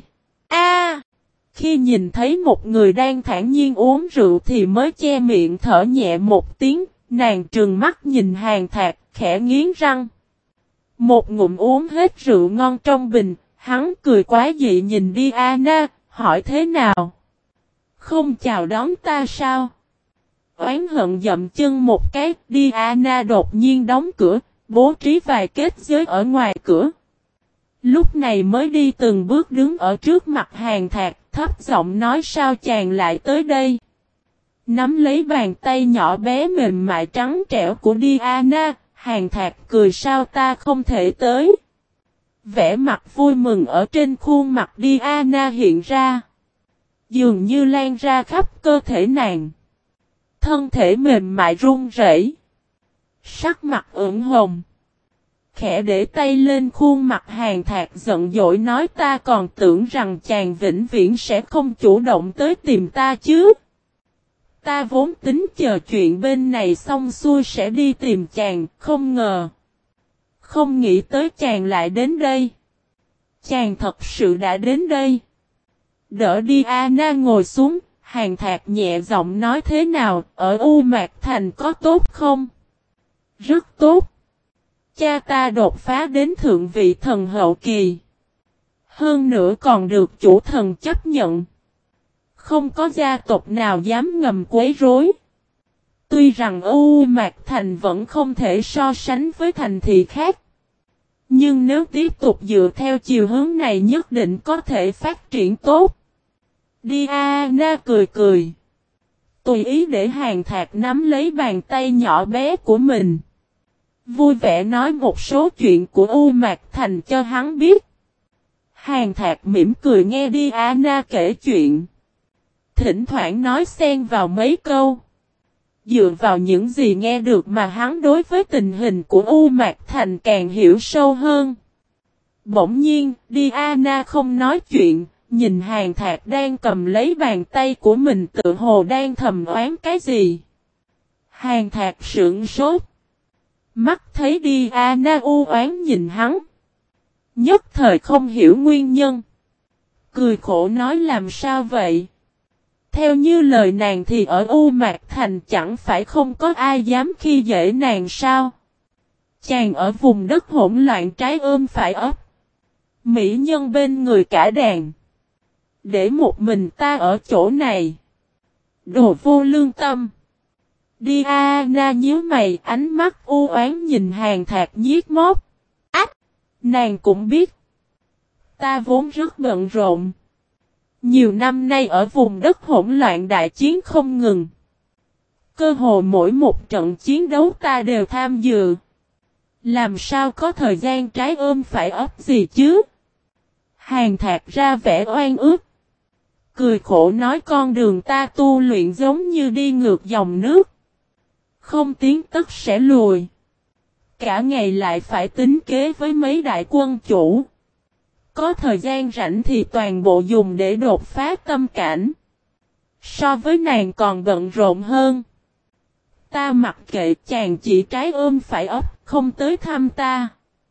Khi nhìn thấy một người đang thản nhiên uống rượu thì mới che miệng thở nhẹ một tiếng, nàng trừng mắt nhìn Hàn Thạc, khẽ nghiến răng. Một ngụm uống hết rượu ngon trong bình, hắn cười quá dị nhìn Diana, hỏi thế nào? Không chào đón ta sao? Oán hận dậm chân một cái, Diana đột nhiên đóng cửa, bố trí vài kết giới ở ngoài cửa. Lúc này mới đi từng bước đứng ở trước mặt Hàn Thạc, thấp giọng nói sao chàng lại tới đây. Nắm lấy bàn tay nhỏ bé mềm mại trắng trẻo của Diana, Hàn Thạc cười sao ta không thể tới. Vẻ mặt vui mừng ở trên khuôn mặt Diana hiện ra. dường như lan ra khắp cơ thể nàng. Thân thể mềm mại run rẩy, sắc mặt ửng hồng. Khẽ để tay lên khuôn mặt Hàn Thạc giận dỗi nói ta còn tưởng rằng chàng vĩnh viễn sẽ không chủ động tới tìm ta chứ. Ta vốn tính chờ chuyện bên này xong xuôi sẽ đi tìm chàng, không ngờ. Không nghĩ tới chàng lại đến đây. Chàng thật sự đã đến đây. Đỡ đi Anna ngồi xuống, Hàn Thạc nhẹ giọng nói thế nào, ở U Mạc Thành có tốt không? Rất tốt. Cha ta đột phá đến thượng vị thần hậu kỳ. Hơn nữa còn được chủ thần chấp nhận. Không có gia tộc nào dám ngầm quấy rối. Tuy rằng U Mạc Thành vẫn không thể so sánh với thành thị khác. Nhưng nếu tiếp tục dựa theo chiều hướng này nhất định có thể phát triển tốt. Diana cười cười. Tùy ý để Hàn Thạc nắm lấy bàn tay nhỏ bé của mình. Vui vẻ nói một số chuyện của U Mạc Thành cho hắn biết. Hàn Thạc mỉm cười nghe Diana kể chuyện. Thỉnh thoảng nói xen vào mấy câu. Dựa vào những gì nghe được mà hắn đối với tình hình của U Mạc Thành càng hiểu sâu hơn. Bỗng nhiên, Diana không nói chuyện, nhìn Hàn Thạc đang cầm lấy bàn tay của mình tự hồ đang thầm oán cái gì. Hàn Thạc sững sốt. Mắt thấy Diana u oán nhìn hắn. Nhất thời không hiểu nguyên nhân. Cười khổ nói làm sao vậy? Theo như lời nàng thì ở U Mạc Thành chẳng phải không có ai dám khi dễ nàng sao? Chàng ở vùng đất hỗn loạn trái ôm phải ấp. Mỹ nhân bên người cả đàn. Để một mình ta ở chỗ này. Đồ vô lương tâm. Diana nhíu mày ánh mắt u oán nhìn Hàn Thạc nhiếc mốt. Ách! Nàng cũng biết. Ta vốn rất bận rộn. Nhiều năm nay ở vùng đất hỗn loạn đại chiến không ngừng. Cơ hồ mỗi một trận chiến đấu ta đều tham dự. Làm sao có thời gian trái ôm phải ấp gì chứ? Hàn Thạc ra vẻ oan ức. Cười khổ nói con đường ta tu luyện giống như đi ngược dòng nước. Không tiến tất sẽ lùi. Cả ngày lại phải tính kế với mấy đại quân chủ. Có thời gian rảnh thì toàn bộ dùng để đột phá tâm cảnh. So với nàng còn bận rộn hơn. Ta mặc kệ chàng chỉ trái ôm phải ấp, không tới thăm ta.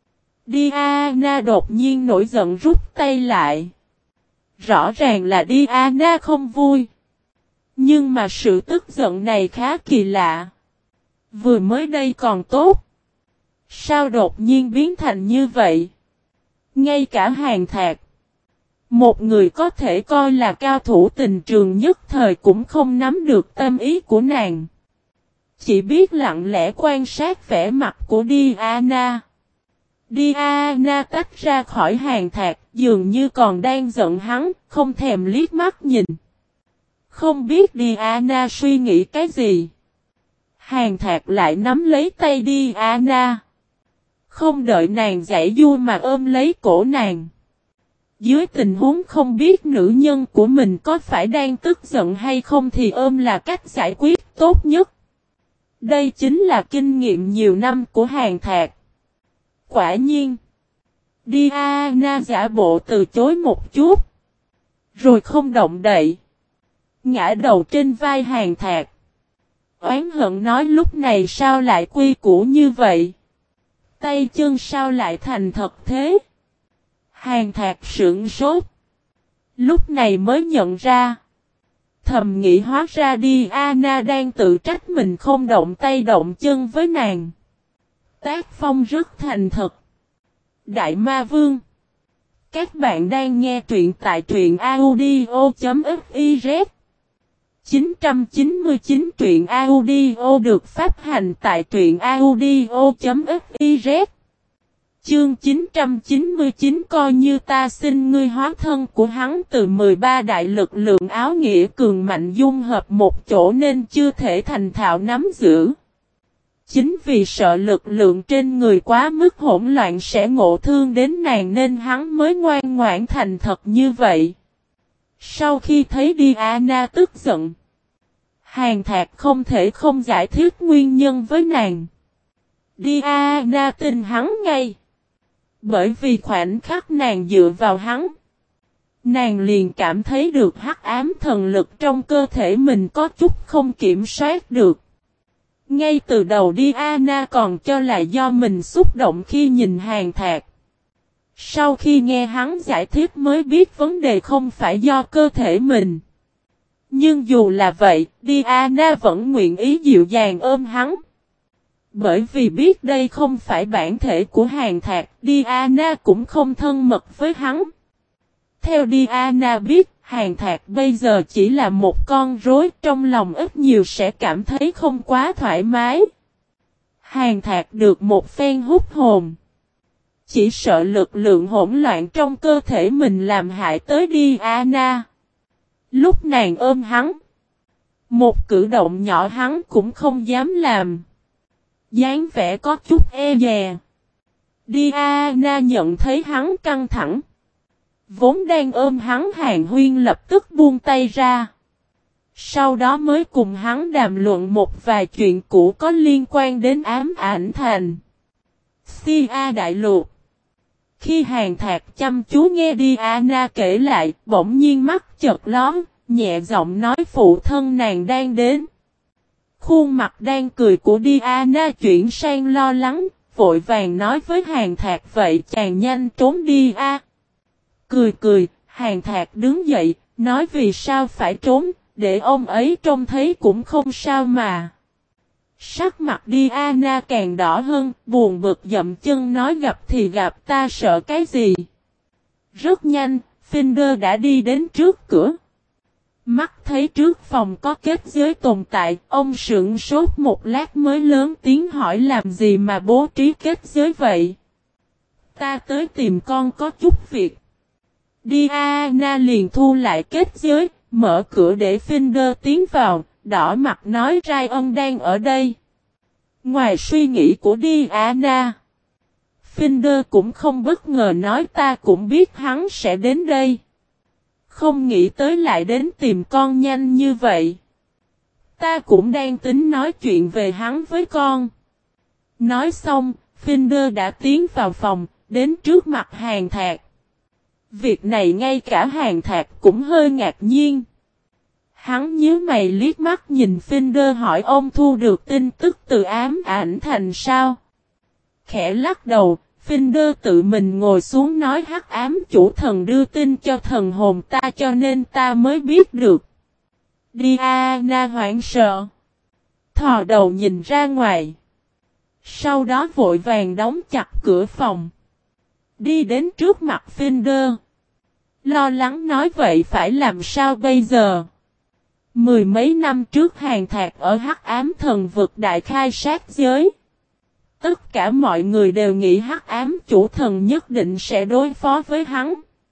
Diana đột nhiên nổi giận rút tay lại. Rõ ràng là Diana không vui. Nhưng mà sự tức giận này khá kỳ lạ. Vừa mới đây còn tốt. Sao đột nhiên biến thành như vậy? Ngay cả Hàn Thạc. Một người có thể coi là cao thủ tình trường nhất thời cũng không nắm được tâm ý của nàng. Chỉ biết lặng lẽ quan sát vẻ mặt của Diana. Diana tách ra khỏi Hàn Thạc dường như còn đang giận hắn, không thèm liếc mắt nhìn. Không biết Diana suy nghĩ cái gì. Hàn Thạc lại nắm lấy tay Diana. Không đợi nàng giải vua mà ôm lấy cổ nàng. Dưới tình huống không biết nữ nhân của mình có phải đang tức giận hay không thì ôm là cách giải quyết tốt nhất. Đây chính là kinh nghiệm nhiều năm của Hàn Thạc. Quả nhiên. Diana giả bộ từ chối một chút. Rồi không động đậy. Ngã đầu trên vai Hàn Thạc. Oán hận nói lúc này sao lại quy củ như vậy. Tay chân sao lại thành thật thế? Hàn Thạc sững sốt. Lúc này mới nhận ra. Thầm nghĩ hóa ra Diana đang tự trách mình không động tay động chân với nàng. Tác phong rất thành thật. Đại Ma Vương. Các bạn đang nghe truyện tại truyện audio.fiz. 999 truyện audio được phát hành tại truyện audio.fiz. Chương 999 coi như ta xin ngươi hóa thân của hắn từ 13 đại lực lượng áo nghĩa cường mạnh dung hợp một chỗ nên chưa thể thành thạo nắm giữ. Chính vì sợ lực lượng trên người quá mức hỗn loạn sẽ ngộ thương đến nàng nên hắn mới ngoan ngoãn thành thật như vậy. Sau khi thấy Diana tức giận, Hàn Thạc không thể không giải thích nguyên nhân với nàng. Diana tin hắn ngay. Bởi vì khoảnh khắc nàng dựa vào hắn, nàng liền cảm thấy được hắc ám thần lực trong cơ thể mình có chút không kiểm soát được. Ngay từ đầu Diana còn cho là do mình xúc động khi nhìn Hàn Thạc. Sau khi nghe hắn giải thích mới biết vấn đề không phải do cơ thể mình. Nhưng dù là vậy, Diana vẫn nguyện ý dịu dàng ôm hắn. Bởi vì biết đây không phải bản thể của Hàn Thạc, Diana cũng không thân mật với hắn. Theo Diana biết, Hàn Thạc bây giờ chỉ là một con rối, trong lòng ít nhiều sẽ cảm thấy không quá thoải mái. Hàn Thạc được một phen hút hồn. Chỉ sợ lực lượng hỗn loạn trong cơ thể mình làm hại tới Diana. Lúc nàng ôm hắn, một cử động nhỏ hắn cũng không dám làm. Dáng vẻ có chút e dè. Diana nhận thấy hắn căng thẳng. Vốn đang ôm hắn, Hàn Huyên lập tức buông tay ra. Sau đó mới cùng hắn đàm luận một vài chuyện cũ có liên quan đến Ám Ảnh Thành, Sia Đại Lục. Khi Hàn Thạc chăm chú nghe Diana kể lại, bỗng nhiên mắt chợt lóe, nhẹ giọng nói phụ thân nàng đang đến. Khuôn mặt đang cười của Diana chuyển sang lo lắng, vội vàng nói với Hàn Thạc vậy chàng nhanh trốn đi a. Cười cười, Hàn Thạc đứng dậy, nói vì sao phải trốn, để ông ấy trông thấy cũng không sao mà. Sắc mặt Diana càng đỏ hơn, buồn bực dậm chân nói gặp thì gặp, ta sợ cái gì. Rất nhanh, Finder đã đi đến trước cửa. Mắt thấy trước phòng có kết giới tồn tại, ông sững sốt một lát mới lớn tiếng hỏi làm gì mà bố trí kết giới vậy. Ta tới tìm con có chút việc. Diana liền thu lại kết giới, mở cửa để Finder tiến vào, đỏ mặt nói Ryan đang ở đây. Ngoài suy nghĩ của Diana, Finder cũng không bất ngờ nói ta cũng biết hắn sẽ đến đây. Không nghĩ tới lại đến tìm con nhanh như vậy. Ta cũng đang tính nói chuyện về hắn với con. Nói xong, Finder đã tiến vào phòng, đến trước mặt Hàn Thạc. Việc này ngay cả Hàn Thạc cũng hơi ngạc nhiên. Hắn nhíu mày liếc mắt nhìn Finder hỏi ông thu được tin tức từ Ám Ảnh Thành sao? Khẽ lắc đầu, Finder tự mình ngồi xuống nói hắc ám chủ thần đưa tin cho thần hồn ta cho nên ta mới biết được. Diana hoảng sợ. Thò đầu nhìn ra ngoài. Sau đó vội vàng đóng chặt cửa phòng. Đi đến trước mặt Finder. Lo lắng nói vậy phải làm sao bây giờ? Mười mấy năm trước Hàn Thạc ở hắc ám thần vực đại khai sát giới. Tất cả mọi người đều nghĩ hắc ám chủ thần nhất định sẽ đối phó với hắn.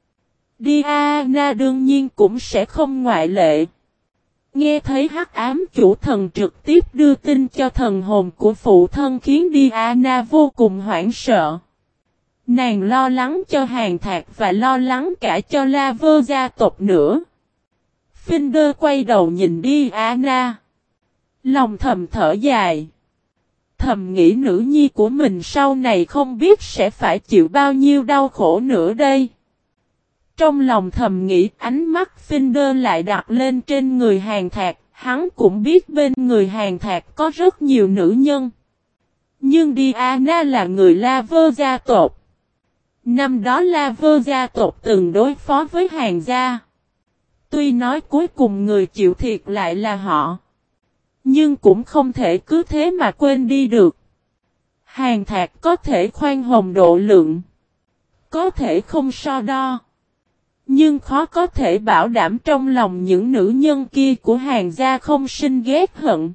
Diana đương nhiên cũng sẽ không ngoại lệ. Nghe thấy hắc ám chủ thần trực tiếp đưa tin cho thần hồn của phụ thân khiến Diana vô cùng hoảng sợ. Nàng lo lắng cho Hàn Thạc và lo lắng cả cho Laver gia tộc nữa. Finder quay đầu nhìn Diana. Lòng thầm thở dài. Thầm nghĩ nữ nhi của mình sau này không biết sẽ phải chịu bao nhiêu đau khổ nữa đây. Trong lòng thầm nghĩ ánh mắt Finder lại đặt lên trên người Hàn Thạc. Hắn cũng biết bên người Hàn Thạc có rất nhiều nữ nhân. Nhưng Diana là người Laver gia tộc. Năm đó Laver gia tộc từng đối phó với Hàn gia. Tuy nói cuối cùng người chịu thiệt lại là họ. Nhưng cũng không thể cứ thế mà quên đi được. Hàn Thạc có thể khoan hồng độ lượng. Có thể không so đo. Nhưng khó có thể bảo đảm trong lòng những nữ nhân kia của Hàn gia không sinh ghét hận.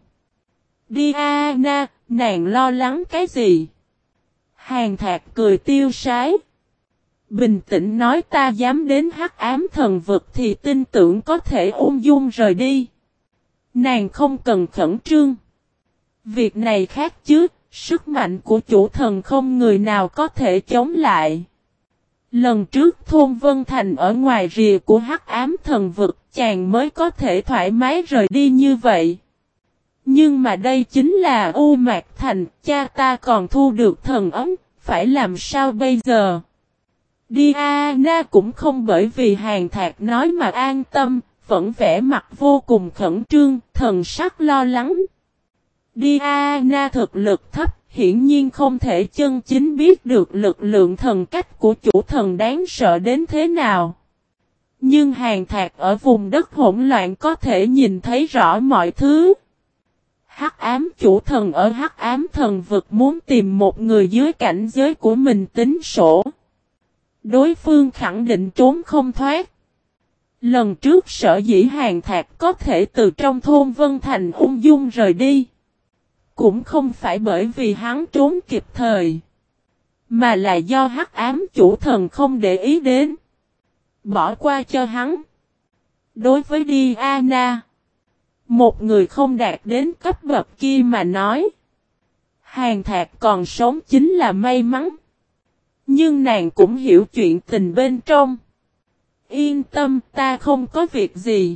Diana, nàng lo lắng cái gì? Hàn Thạc cười tiêu sái. Bình tĩnh nói ta dám đến hắc ám thần vực thì tin tưởng có thể ung dung rời đi. Nàng không cần khẩn trương. Việc này khác chứ, sức mạnh của chủ thần không người nào có thể chống lại. Lần trước thôn Vân Thành ở ngoài rìa của Hắc Ám Thần Vực, chàng mới có thể thoải mái rời đi như vậy. Nhưng mà đây chính là U Mạc Thành, cha ta còn thu được thần ấm, phải làm sao bây giờ? Diana cũng không bởi vì Hàn Thạc nói mà an tâm, vẫn vẻ mặt vô cùng khẩn trương, thần sắc lo lắng. Diana thực lực thấp, hiển nhiên không thể chân chính biết được lực lượng thần cách của chủ thần đáng sợ đến thế nào. Nhưng Hàn Thạc ở vùng đất hỗn loạn có thể nhìn thấy rõ mọi thứ. Hắc ám chủ thần ở Hắc Ám Thần Vực muốn tìm một người dưới cảnh giới của mình tính sổ. Đối phương khẳng định trốn không thoát. Lần trước sở dĩ Hàn Thạc có thể từ trong thôn Vân Thành ung dung rời đi. Cũng không phải bởi vì hắn trốn kịp thời. Mà là do Hắc Ám chủ thần không để ý đến. Bỏ qua cho hắn. Đối với Diana, một người không đạt đến cấp bậc kia mà nói, Hàn Thạc còn sống chính là may mắn. Nhưng nàng cũng hiểu chuyện tình bên trong. Yên tâm, ta không có việc gì.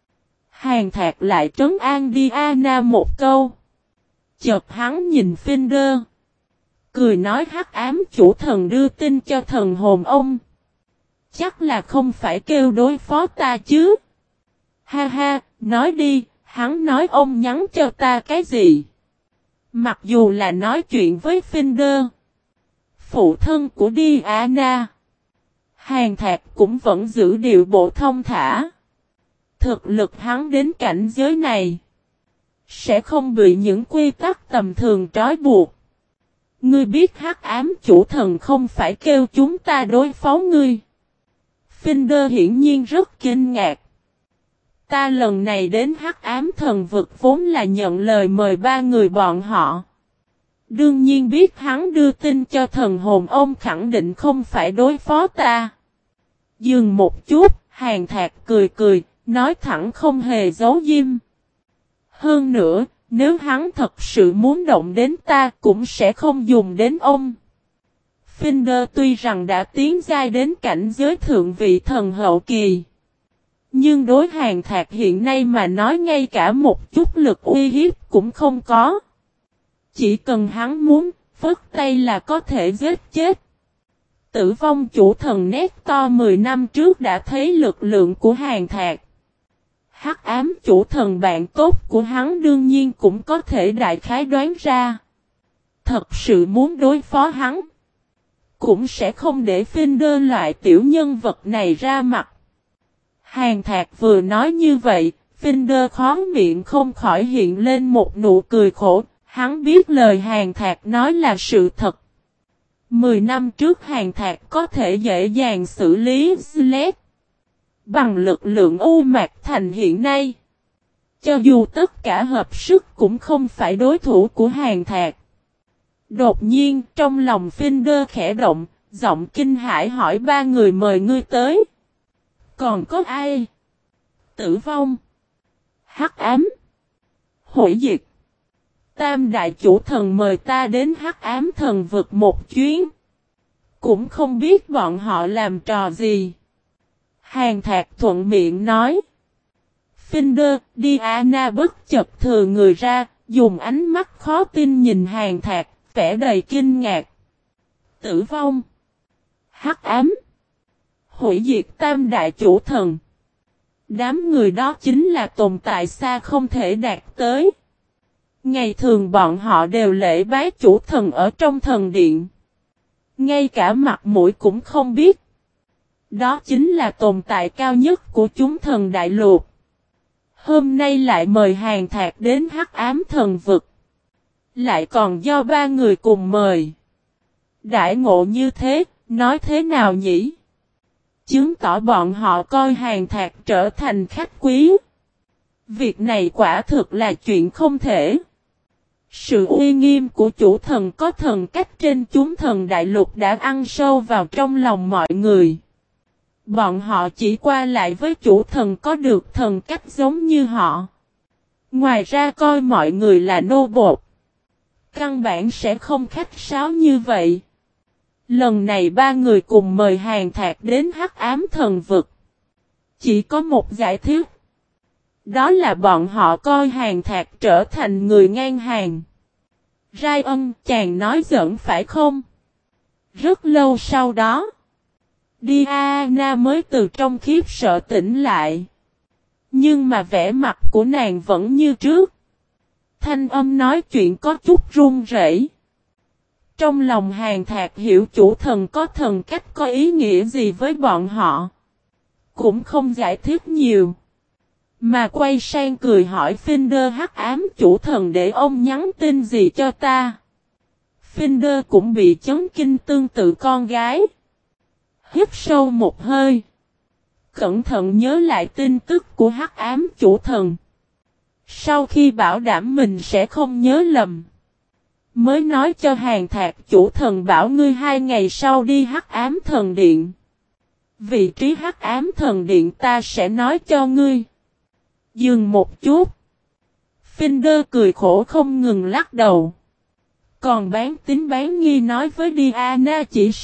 Hàn Thạc lại trấn an Diana một câu. Chợt hắn nhìn Finder, cười nói Hắc Ám chủ thần đưa tin cho thần hồn ông. Chắc là không phải kêu đối phó ta chứ. Ha ha, nói đi, hắn nói ông nhắn cho ta cái gì? Mặc dù là nói chuyện với Finder, phụ thân của Diana, Hàn Thạc cũng vẫn giữ điệu bộ thông thả. Thực lực hắn đến cảnh giới này, sẽ không bị những quy tắc tầm thường trói buộc. Ngươi biết Hắc Ám chủ thần không phải kêu chúng ta đối phó ngươi. Finder hiển nhiên rất kinh ngạc. Ta lần này đến Hắc Ám Thần Vực vốn là nhận lời mời ba người bọn họ. Đương nhiên biết hắn đưa tin cho thần hồn ông khẳng định không phải đối phó ta. Dừng một chút, Hàn Thạc cười cười, nói thẳng không hề giấu diêm. Hơn nữa, nếu hắn thật sự muốn động đến ta cũng sẽ không dùng đến ông. Finder tuy rằng đã tiến giai đến cảnh giới thượng vị thần hậu kỳ, nhưng đối Hàn Thạc hiện nay mà nói ngay cả một chút lực uy hiếp cũng không có. Chỉ cần hắn muốn, phất tay là có thể giết chết. Tử vong chủ thần nét to 10 năm trước đã thấy lực lượng của Hàn Thạc. Hắc ám chủ thần bạn tốt của hắn đương nhiên cũng có thể đại khái đoán ra. Thật sự muốn đối phó hắn, cũng sẽ không để Finder loại tiểu nhân vật này ra mặt. Hàn Thạc vừa nói như vậy, Finder khó miệng không khỏi hiện lên một nụ cười khổ, hắn biết lời Hàn Thạc nói là sự thật. 10 năm trước Hàn Thạc có thể dễ dàng xử lý Slade. Bằng lực lượng U Mạc Thành hiện nay, cho dù tất cả hợp sức cũng không phải đối thủ của Hàn Thạc. Đột nhiên trong lòng Finder khẽ động, giọng kinh hãi hỏi ba người mời ngươi tới. Còn có ai? Tử vong, Hắc ám, hủy diệt. Tam đại chủ thần mời ta đến Hắc Ám Thần Vực một chuyến. Cũng không biết bọn họ làm trò gì. Hàn Thạc thuận miệng nói. Finder, Diana bất chợt thừa người ra, dùng ánh mắt khó tin nhìn Hàn Thạc, vẻ đầy kinh ngạc. Tử vong, Hắc ám, hủy diệt tam đại chủ thần. Đám người đó chính là tồn tại xa không thể đạt tới. Ngày thường bọn họ đều lễ bái chủ thần ở trong thần điện. Ngay cả mặt mũi cũng không biết. Đó chính là tồn tại cao nhất của chúng thần đại lục. Hôm nay lại mời Hàn Thạc đến Hắc Ám Thần Vực. Lại còn do ba người cùng mời. Đại ngộ như thế, nói thế nào nhỉ? Chứng tỏ bọn họ coi Hàn Thạc trở thành khách quý. Việc này quả thực là chuyện không thể. Sự uy nghiêm của chủ thần có thần cách trên chúng thần đại lục đã ăn sâu vào trong lòng mọi người. Bọn họ chỉ qua lại với chủ thần có được thần cách giống như họ. Ngoài ra coi mọi người là nô bộc. Căn bản sẽ không khách sáo như vậy. Lần này ba người cùng mời Hàn Thạc đến Hắc Ám Thần Vực. Chỉ có một giải thích. Đó là bọn họ coi Hàn Thạc trở thành người ngang hàng. Ryan, chàng nói giỡn phải không? Rất lâu sau đó, Diana mới từ trong khiếp sợ tỉnh lại. Nhưng mà vẻ mặt của nàng vẫn như trước. Thanh âm nói chuyện có chút run rẩy. Trong lòng Hàn Thạc hiểu chủ thần có thần cách có ý nghĩa gì với bọn họ. Cũng không giải thích nhiều. Mà quay sang cười hỏi Finder hắc ám chủ thần để ông nhắn tin gì cho ta. Finder cũng bị chấn kinh tương tự con gái. Hít sâu một hơi. Cẩn thận nhớ lại tin tức của hắc ám chủ thần. Sau khi bảo đảm mình sẽ không nhớ lầm. Mới nói cho Hàn Thạc chủ thần bảo ngươi 2 ngày sau đi hắc ám thần điện. Vị trí hắc ám thần điện ta sẽ nói cho ngươi. Dừng một chút. Finder cười khổ không ngừng lắc đầu. Còn bán tín bán nghi nói với Diana chỉ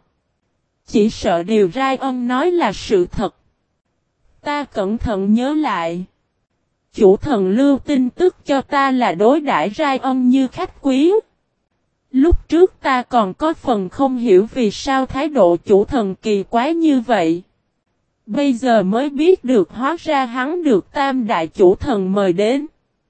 sợ điều Ryan nói là sự thật. Ta cẩn thận nhớ lại. Chủ thần lưu tin tức cho ta là đối đãi Ryan như khách quý. Lúc trước ta còn có phần không hiểu vì sao thái độ chủ thần kỳ quái như vậy. Bây giờ mới biết được hóa ra hắn được tam đại chủ thần mời đến.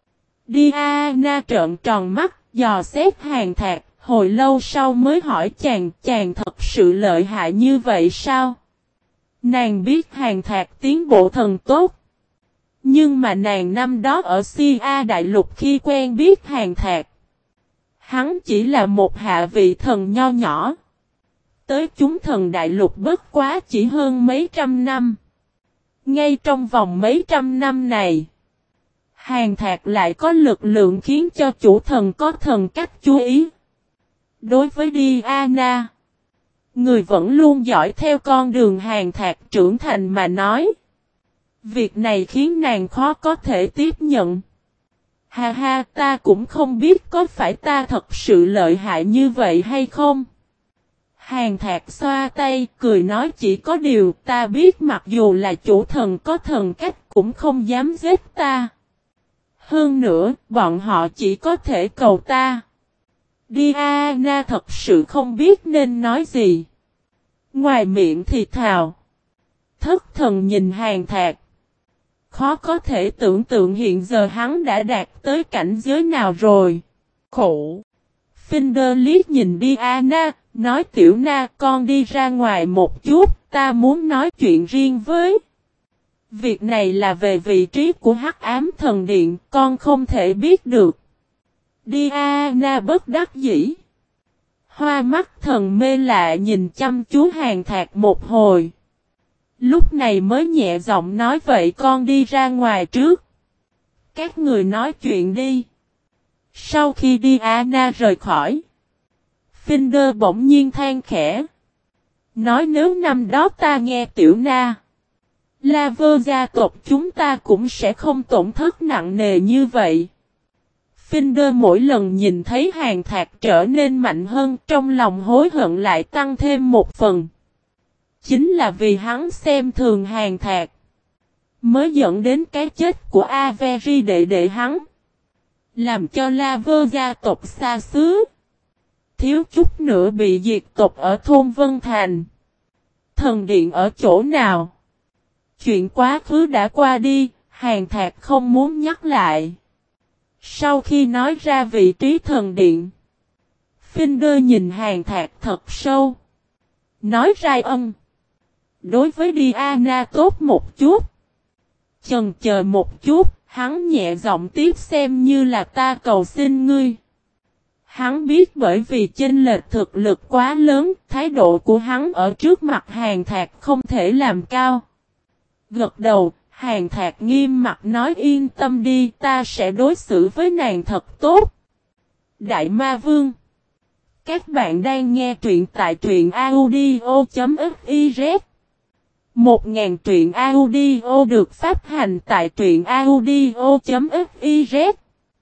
Diana trợn tròn mắt, dò xét Hàn Thạc, hồi lâu sau mới hỏi chàng thật sự lợi hại như vậy sao? Nàng biết Hàn Thạc tiến bộ thần tốt. Nhưng mà nàng năm đó ở Sia Đại Lục khi quen biết Hàn Thạc. Hắn chỉ là một hạ vị thần nho nhỏ. Tới chúng thần Đại Lục bất quá chỉ hơn mấy trăm năm. Ngay trong vòng mấy trăm năm này, Hàn Thạc lại có lực lượng khiến cho chủ thần có thần cách chú ý. Đối với Diana, người vẫn luôn dõi theo con đường Hàn Thạc trưởng thành mà nói. Việc này khiến nàng khó có thể tiếp nhận. Ha ha, ta cũng không biết có phải ta thật sự lợi hại như vậy hay không. Hàn Thạc xoa tay, cười nói chỉ có điều ta biết mặc dù là chủ thần có thần cách cũng không dám giết ta. Hơn nữa, bọn họ chỉ có thể cầu ta. Diana thật sự không biết nên nói gì. Ngoài miệng thì thào. Thất thần nhìn Hàn Thạc. Khó có thể tưởng tượng hiện giờ hắn đã đạt tới cảnh giới nào rồi. Khổ. Finder liếc nhìn Diana, nói tiểu na con đi ra ngoài một chút, ta muốn nói chuyện riêng với. Việc này là về vị trí của hắc ám thần điện, con không thể biết được. Diana bất đắc dĩ. Hoa mắt thần mê lạ nhìn chăm chú Hàn Thạc một hồi. Lúc này mới nhẹ giọng nói vậy con đi ra ngoài trước. Các người nói chuyện đi. Sau khi Diana rời khỏi, Finder bỗng nhiên than khẽ. Nói nếu năm đó ta nghe tiểu na, Laver gia tộc chúng ta cũng sẽ không tổn thất nặng nề như vậy. Finder mỗi lần nhìn thấy Hàn Thạc trở nên mạnh hơn trong lòng hối hận lại tăng thêm một phần. Chính là vì hắn xem thường Hàn Thạc, mới dẫn đến cái chết của Avery đệ hắn. Làm cho Laver gia tộc xa xứ. Thiếu chút nữa bị diệt tộc ở thôn Vân Thành. Thần điện ở chỗ nào? Chuyện quá khứ đã qua đi, Hàn Thạc không muốn nhắc lại. Sau khi nói ra vị trí thần điện, Finder nhìn Hàn Thạc thật sâu. Nói ra đối với Diana tốt một chút. Chần chờ một chút, hắn nhẹ giọng tiếp xem như là ta cầu xin ngươi. Hắn biết bởi vì chênh lệch thực lực quá lớn, thái độ của hắn ở trước mặt Hàn Thạc không thể làm cao. Gật đầu, Hàn Thạc nghiêm mặt nói yên tâm đi, ta sẽ đối xử với nàng thật tốt. Đại Ma Vương. Các bạn đang nghe truyện tại truyện audio.fiz. 1000 truyện audio được phát hành tại truyện audio.fiz.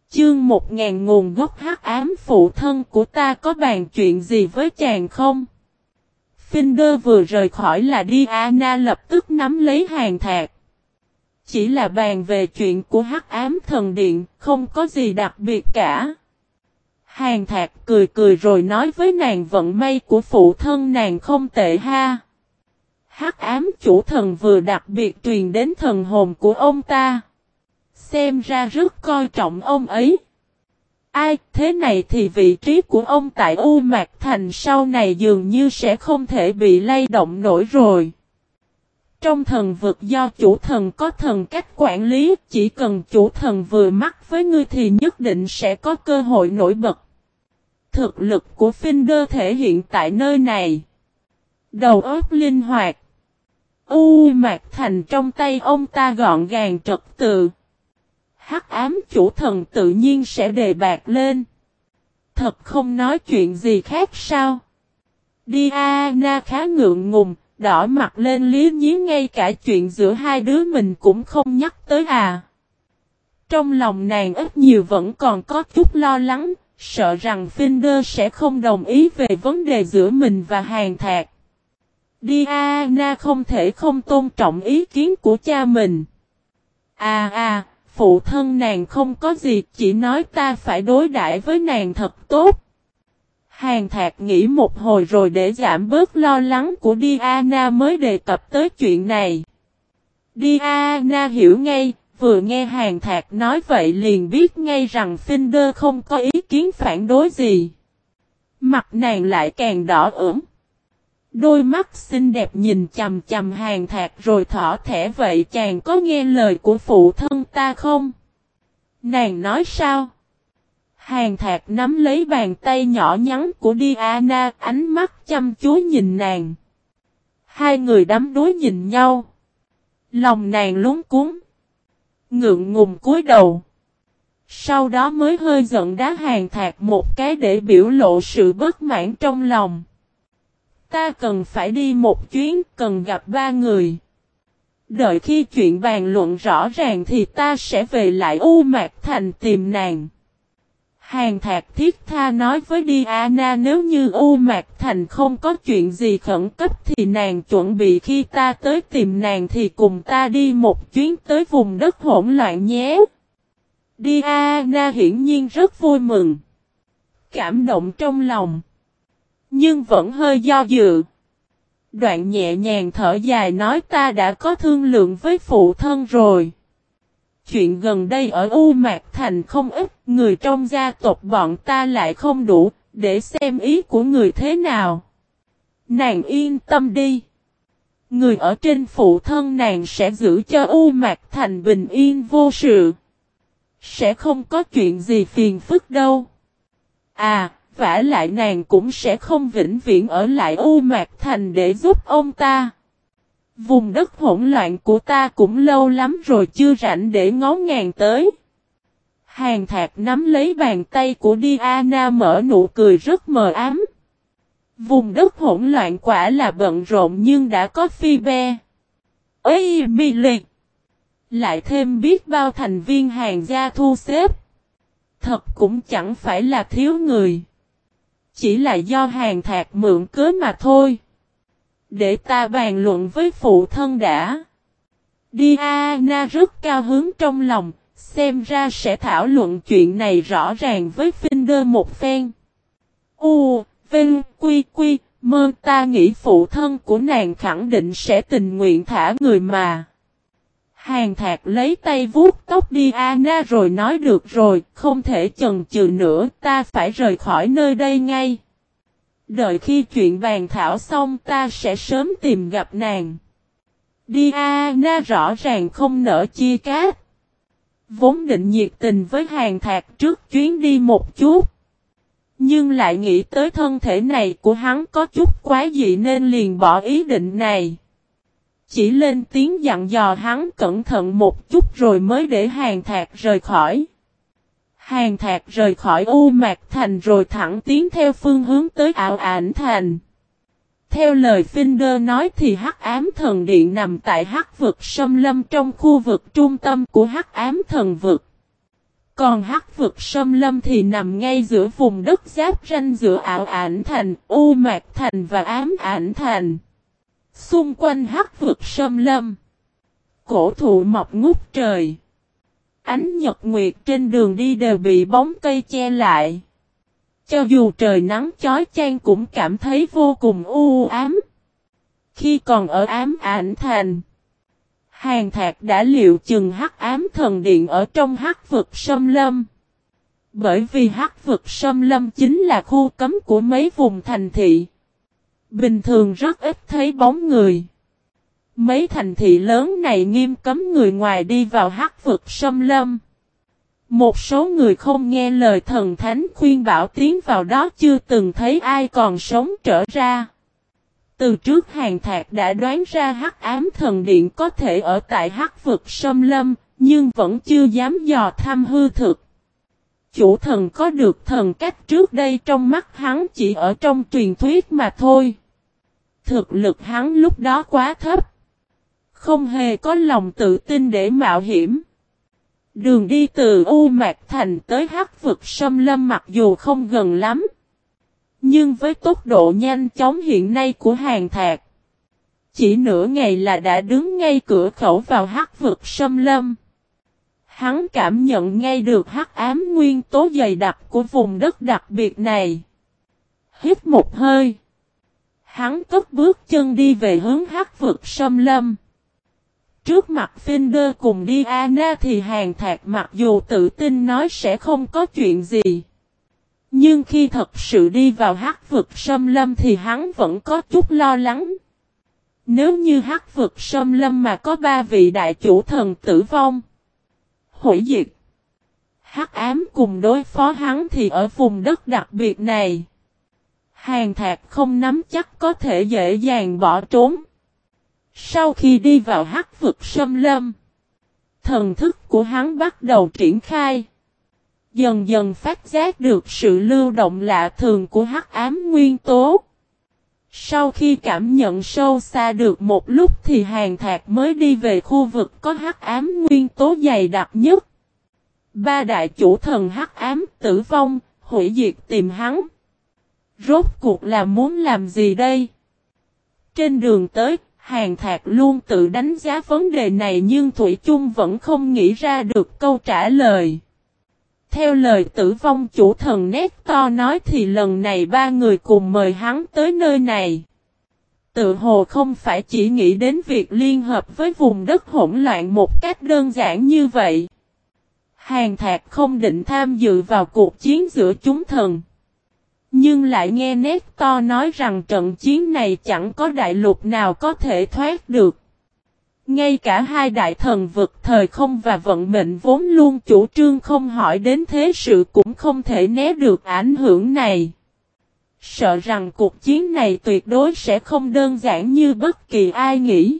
Chương 1000 nguồn gốc hắc ám phụ thân của ta có bàn chuyện gì với chàng không? Finder vừa rời khỏi là Diana lập tức nắm lấy Hàn Thạc. Chỉ là bàn về chuyện của hắc ám thần điện, không có gì đặc biệt cả. Hàn Thạc cười cười rồi nói với nàng vận may của phụ thân nàng không tệ ha. Hắc ám chủ thần vừa đặc biệt truyền đến thần hồn của ông ta. Xem ra rất coi trọng ông ấy. Ai, thế này thì vị trí của ông tại U Mạc Thành sau này dường như sẽ không thể bị lay động nổi rồi. Trong thần vực do chủ thần có thần cách quản lý, chỉ cần chủ thần vừa mắt với ngươi thì nhất định sẽ có cơ hội nổi bật. Thực lực của Finder thể hiện tại nơi này. Đầu óc linh hoạt. U Mạc Thành trong tay ông ta gọn gàng trật tự. Hắc ám chủ thần tự nhiên sẽ đề bạt lên. Thật không nói chuyện gì khác sao? Diana khá ngượng ngùng, đỏ mặt lên lý nhí ngay cả chuyện giữa hai đứa mình cũng không nhắc tới à. Trong lòng nàng ít nhiều vẫn còn có chút lo lắng, sợ rằng Finder sẽ không đồng ý về vấn đề giữa mình và Hàn Thạc. Diana không thể không tôn trọng ý kiến của cha mình. Phụ thân nàng không có gì, chỉ nói ta phải đối đãi với nàng thật tốt. Hàn Thạc nghĩ một hồi rồi để giảm bớt lo lắng của Diana mới đề cập tới chuyện này. Diana hiểu ngay, vừa nghe Hàn Thạc nói vậy liền biết ngay rằng Finder không có ý kiến phản đối gì. Mặt nàng lại càng đỏ ửng. Đôi mắt xinh đẹp nhìn chằm chằm Hàn Thạc rồi thỏ thẻ vậy chàng có nghe lời của phụ thân ta không? Nàng nói sao? Hàn Thạc nắm lấy bàn tay nhỏ nhắn của Diana, ánh mắt chăm chú nhìn nàng. Hai người đắm đuối nhìn nhau. Lòng nàng luống cuống. Ngượng ngùng cúi đầu. Sau đó mới hơi giận đá Hàn Thạc một cái để biểu lộ sự bất mãn trong lòng. Ta cần phải đi một chuyến, cần gặp ba người. Đợi khi chuyện bàn luận rõ ràng thì ta sẽ về lại U Mạc Thành tìm nàng. Hàn Thạc thiết tha nói với Diana nếu như U Mạc Thành không có chuyện gì khẩn cấp thì nàng chuẩn bị khi ta tới tìm nàng thì cùng ta đi một chuyến tới vùng đất hỗn loạn nhé. Diana hiển nhiên rất vui mừng. Cảm động trong lòng. Nhưng vẫn hơi do dự. Đoạn nhẹ nhàng thở dài nói ta đã có thương lượng với phụ thân rồi. Chuyện gần đây ở U Mạc Thành không ít, người trong gia tộc bọn ta lại không đủ, để xem ý của người thế nào. Nàng yên tâm đi. Người ở trên phụ thân nàng sẽ giữ cho U Mạc Thành bình yên vô sự. Sẽ không có chuyện gì phiền phức đâu. Vả lại nàng cũng sẽ không vĩnh viễn ở lại U Mạc Thành để giúp ông ta. Vùng đất hỗn loạn của ta cũng lâu lắm rồi chưa rảnh để ngó ngàng tới. Hàn Thạc nắm lấy bàn tay của Diana mở nụ cười rất mờ ám. Vùng đất hỗn loạn quả là bận rộn nhưng đã có Phoebe, Emily, lại thêm biết bao thành viên Hàn gia thu xếp. Thật cũng chẳng phải là thiếu người. Chỉ là do Hàn Thạc mượn cớ mà thôi. Để ta bàn luận với phụ thân đã. Diana rất cao hứng trong lòng, xem ra sẽ thảo luận chuyện này rõ ràng với Finder một phen. Vinh, Quy, Mơ ta nghĩ phụ thân của nàng khẳng định sẽ tình nguyện thả người mà. Hàn Thạc lấy tay vuốt tóc Diana rồi nói được rồi, không thể chần chừ nữa, ta phải rời khỏi nơi đây ngay. Đợi khi chuyện bàn thảo xong ta sẽ sớm tìm gặp nàng. Diana rõ ràng không nỡ chia cát. Vốn định nhiệt tình với Hàn Thạc trước chuyến đi một chút. Nhưng lại nghĩ tới thân thể này của hắn có chút quá dị nên liền bỏ ý định này. Chỉ lên tiếng dặn dò hắn cẩn thận một chút rồi mới để Hàn Thạc rời khỏi. Hàn Thạc rời khỏi U Mạc Thành rồi thẳng tiến theo phương hướng tới Ảo Ảnh Thành. Theo lời Finder nói thì Hắc Ám Thần Điện nằm tại Hắc vực xâm lâm trong khu vực trung tâm của Hắc Ám Thần vực. Còn hắc vực xâm lâm thì nằm ngay giữa vùng đất giáp ranh giữa Ảo Ảnh Thành, U Mạc Thành và Ám Ảnh Thành. Xung quanh hắc vực xâm lâm, cổ thụ mọc ngút trời. Ánh nhật nguyệt trên đường đi đều bị bóng cây che lại. Cho dù trời nắng chói chang cũng cảm thấy vô cùng u ám. Khi còn ở Ám Ảnh Thành, Hàn Thạc đã liệu chừng hắc ám thần điện ở trong hắc vực xâm lâm. Bởi vì hắc vực xâm lâm chính là khu cấm của mấy vùng thành thị. Bình thường rất ít thấy bóng người. Mấy thành thị lớn này nghiêm cấm người ngoài đi vào hắc vực xâm lâm. Một số người không nghe lời thần thánh khuyên bảo tiến vào đó chưa từng thấy ai còn sống trở ra. Từ trước Hàn Thạc đã đoán ra hắc ám thần điện có thể ở tại hắc vực xâm lâm, nhưng vẫn chưa dám dò thăm hư thực. Chủ thần có được thần cách trước đây trong mắt hắn chỉ ở trong truyền thuyết mà thôi. Thực lực hắn lúc đó quá thấp. Không hề có lòng tự tin để mạo hiểm. Đường đi từ U Mạc Thành tới hắc vực xâm lâm mặc dù không gần lắm. Nhưng với tốc độ nhanh chóng hiện nay của Hàn Thạc, chỉ nửa ngày là đã đứng ngay cửa khẩu vào hắc vực xâm lâm. Hắn cảm nhận ngay được hắc ám nguyên tố dày đặc của vùng đất đặc biệt này. Hít một hơi, hắn cất bước chân đi về hướng hắc vực xâm lâm. Trước mặt Finder cùng Diana thì Hàn Thạc mặc dù tự tin nói sẽ không có chuyện gì. Nhưng khi thật sự đi vào hắc vực xâm lâm thì hắn vẫn có chút lo lắng. Nếu như hắc vực xâm lâm mà có 3 vị đại chủ thần tử vong, hủy diệt, hắc ám cùng đối phó hắn thì ở vùng đất đặc biệt này, Hàn Thạc không nắm chắc có thể dễ dàng bỏ trốn. Sau khi đi vào hắc vực xâm lâm, thần thức của hắn bắt đầu triển khai. Dần dần phát giác được sự lưu động lạ thường của hắc ám nguyên tố. Sau khi cảm nhận sâu xa được một lúc thì Hàn Thạc mới đi về khu vực có hắc ám nguyên tố dày đặc nhất. 3 đại chủ thần hắc ám tử vong, hủy diệt tìm hắn. Rốt cuộc là muốn làm gì đây? Trên đường tới, Hàn Thạc luôn tự đánh giá vấn đề này nhưng Thủy chung vẫn không nghĩ ra được câu trả lời. Theo lời tử vong chủ thần Nestor nói thì lần này 3 người cùng mời hắn tới nơi này. Tự hồ không phải chỉ nghĩ đến việc liên hợp với vùng đất hỗn loạn một cách đơn giản như vậy. Hàn Thạc không định tham dự vào cuộc chiến giữa chúng thần. Nhưng lại nghe Nestor nói rằng trận chiến này chẳng có đại lục nào có thể thoát được. Ngay cả 2 đại thần vực thời không và vận mệnh vốn luôn chủ trương không hỏi đến thế sự cũng không thể né được ảnh hưởng này. Sợ rằng cuộc chiến này tuyệt đối sẽ không đơn giản như bất kỳ ai nghĩ.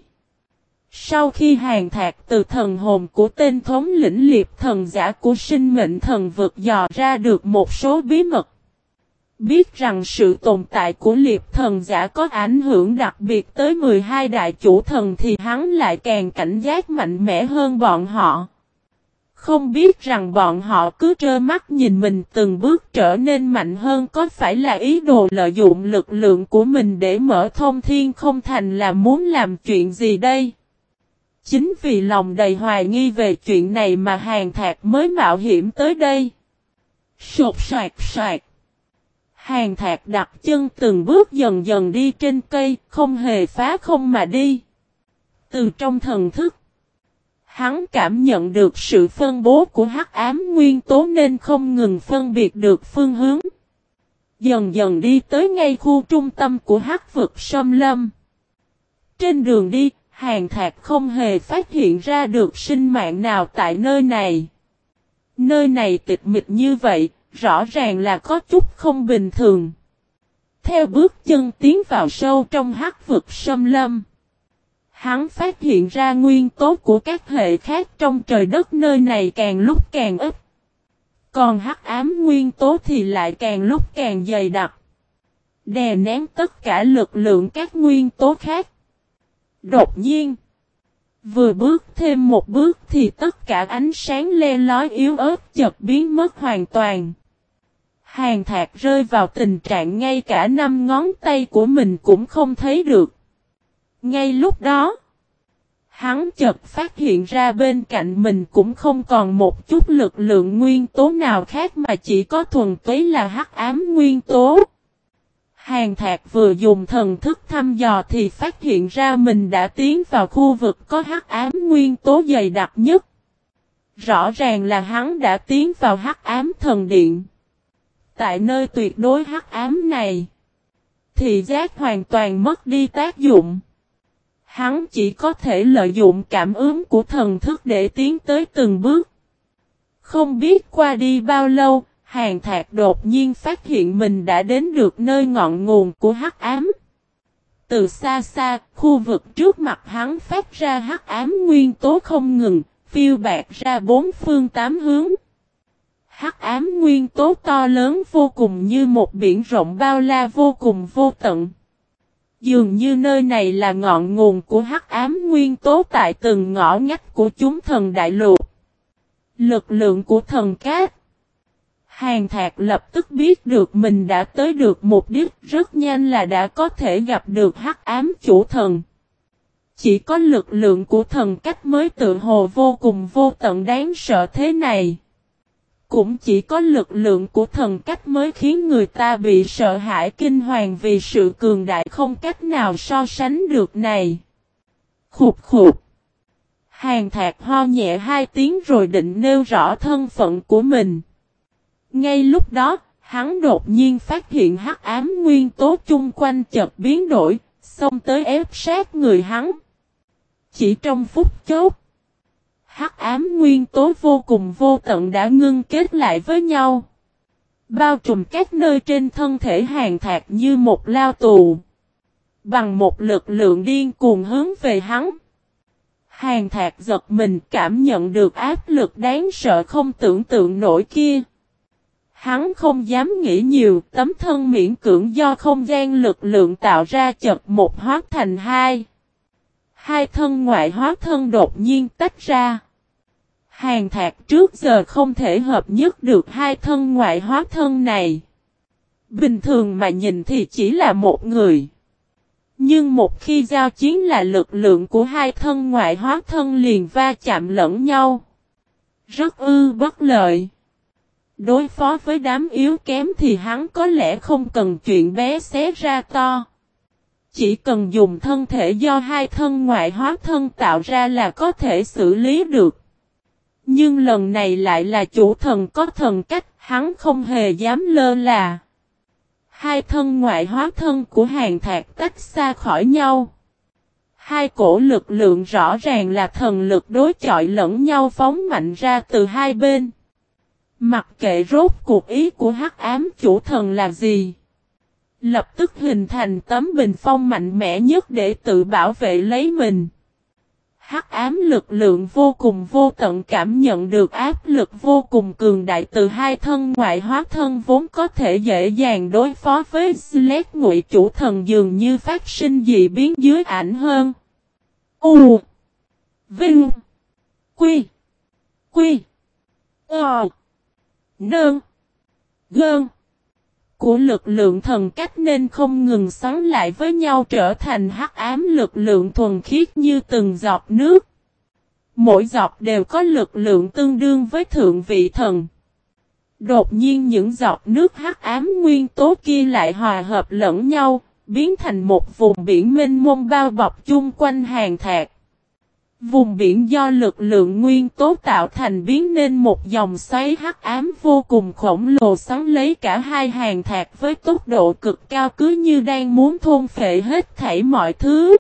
Sau khi Hàn Thạc từ thần hồn của tên thống lĩnh liệp thần giả của sinh mệnh thần vực dò ra được một số bí mật. Biết rằng sự tồn tại của liệp thần giả có ảnh hưởng đặc biệt tới 12 đại chủ thần thì hắn lại càng cảnh giác mạnh mẽ hơn bọn họ. Không biết rằng bọn họ cứ trơ mắt nhìn mình từng bước trở nên mạnh hơn có phải là ý đồ lợi dụng lực lượng của mình để mở thông thiên không thành là muốn làm chuyện gì đây? Chính vì lòng đầy hoài nghi về chuyện này mà Hàn Thạc mới mạo hiểm tới đây. Sột soạt soạt. Hàn Thạc đặt chân từng bước dần dần đi trên cây, không hề phá không mà đi. Từ trong thần thức, hắn cảm nhận được sự phân bố của hắc ám nguyên tố nên không ngừng phân biệt được phương hướng. Dần dần đi tới ngay khu trung tâm của hắc vực xâm lâm. Trên đường đi, Hàn Thạc không hề phát hiện ra được sinh mạng nào tại nơi này. Nơi này tịch mịch như vậy, rõ ràng là có chút không bình thường. Theo bước chân tiến vào sâu trong hắc vực xâm lâm, hắn phát hiện ra nguyên tố của các hệ khác trong trời đất nơi này càng lúc càng ít. Còn hắc ám nguyên tố thì lại càng lúc càng dày đặc, đè nén tất cả lực lượng các nguyên tố khác. Đột nhiên, Vừa bước thêm một bước thì tất cả ánh sáng le lói yếu ớt chợt biến mất hoàn toàn. Hàn Thạc rơi vào tình trạng ngay cả 5 ngón tay của mình cũng không thấy được. Ngay lúc đó, hắn chợt phát hiện ra bên cạnh mình cũng không còn một chút lực lượng nguyên tố nào khác mà chỉ có thuần túy là hắc ám nguyên tố. Hàn Thạc vừa dùng thần thức thăm dò thì phát hiện ra mình đã tiến vào khu vực có hắc ám nguyên tố dày đặc nhất. Rõ ràng là hắn đã tiến vào hắc ám thần điện. Tại nơi tuyệt đối hắc ám này, thị giác hoàn toàn mất đi tác dụng. Hắn chỉ có thể lợi dụng cảm ứng của thần thức để tiến tới từng bước. Không biết qua đi bao lâu, Hàn Thạc đột nhiên phát hiện mình đã đến được nơi ngọn nguồn của hắc ám. Từ xa xa, khu vực trước mặt hắn phát ra hắc ám nguyên tố không ngừng, phiêu bạt ra bốn phương tám hướng. Hắc ám nguyên tố to lớn vô cùng như một biển rộng bao la vô cùng vô tận. Dường như nơi này là ngọn nguồn của hắc ám nguyên tố tại từng ngõ ngách của chúng thần đại lục. Lực lượng của thần cát. Hàn Thạc lập tức biết được mình đã tới được mục đích, rất nhanh là đã có thể gặp được hắc ám chủ thần. Chỉ có lực lượng của thần cách mới tự hồ vô cùng vô tận đáng sợ thế này. Cũng chỉ có lực lượng của thần cách mới khiến người ta bị sợ hãi kinh hoàng vì sự cường đại không cách nào so sánh được này. Khục khục. Hàn Thạc ho nhẹ 2 tiếng rồi định nêu rõ thân phận của mình. Ngay lúc đó, hắn đột nhiên phát hiện hắc ám nguyên tố chung quanh chợt biến đổi, xông tới ép sát người hắn. Chỉ trong phút chốc, hắc ám nguyên tố vô cùng vô tận đã ngưng kết lại với nhau. Bao trùm các nơi trên thân thể Hàn Thạc như một lao tù. Bằng một lực lượng điên cuồng hướng về hắn. Hàn Thạc giật mình cảm nhận được áp lực đáng sợ không tưởng tượng nổi kia. Hắn không dám nghĩ nhiều, tấm thân miễn cưỡng do không gian lực lượng tạo ra chợt một hóa thành hai. Hai thân ngoại hóa thân đột nhiên tách ra. Hàn Thạc trước giờ không thể hợp nhất được hai thân ngoại hóa thân này. Bình thường mà nhìn thì chỉ là một người. Nhưng một khi giao chiến là lực lượng của hai thân ngoại hóa thân liền va chạm lẫn nhau. Rất bất lợi. Đối phó với đám yếu kém thì hắn có lẽ không cần chuyện bé xé ra to. Chỉ cần dùng thân thể do hai thân ngoại hóa thân tạo ra là có thể xử lý được. Nhưng lần này lại là chủ thần có thần cách, hắn không hề dám lơ là. Hai thân ngoại hóa thân của Hàn Thạc tách xa khỏi nhau. Hai cổ lực lượng rõ ràng là thần lực đối chọi lẫn nhau phóng mạnh ra từ hai bên. Mặc kệ rốt cuộc ý của hắc ám chủ thần là gì. Lập tức hình thành tấm bình phong mạnh mẽ nhất để tự bảo vệ lấy mình. Hắc ám lực lượng vô cùng vô tận cảm nhận được áp lực vô cùng cường đại từ hai thân ngoại hóa thân vốn có thể dễ dàng đối phó với Slate ngụy chủ thần dường như phát sinh dị biến dưới ảnh hơn. U Vinh Quy Quy Ờ Nơn Gơn của lực lượng thần cách nên không ngừng xoắn lại với nhau trở thành hắc ám lực lượng thuần khiết như từng giọt nước. Mỗi giọt đều có lực lượng tương đương với thượng vị thần. Đột nhiên những giọt nước hắc ám nguyên tố kia lại hòa hợp lẫn nhau, biến thành một vùng biển mênh mông bao bọc chung quanh Hàn Thạc. Vùng biển do lực lượng nguyên tố tạo thành biến nên một dòng xoáy hắc ám vô cùng khổng lồ xoắn lấy cả hai Hàn Thạc với tốc độ cực cao cứ như đang muốn thôn phệ hết thảy mọi thứ.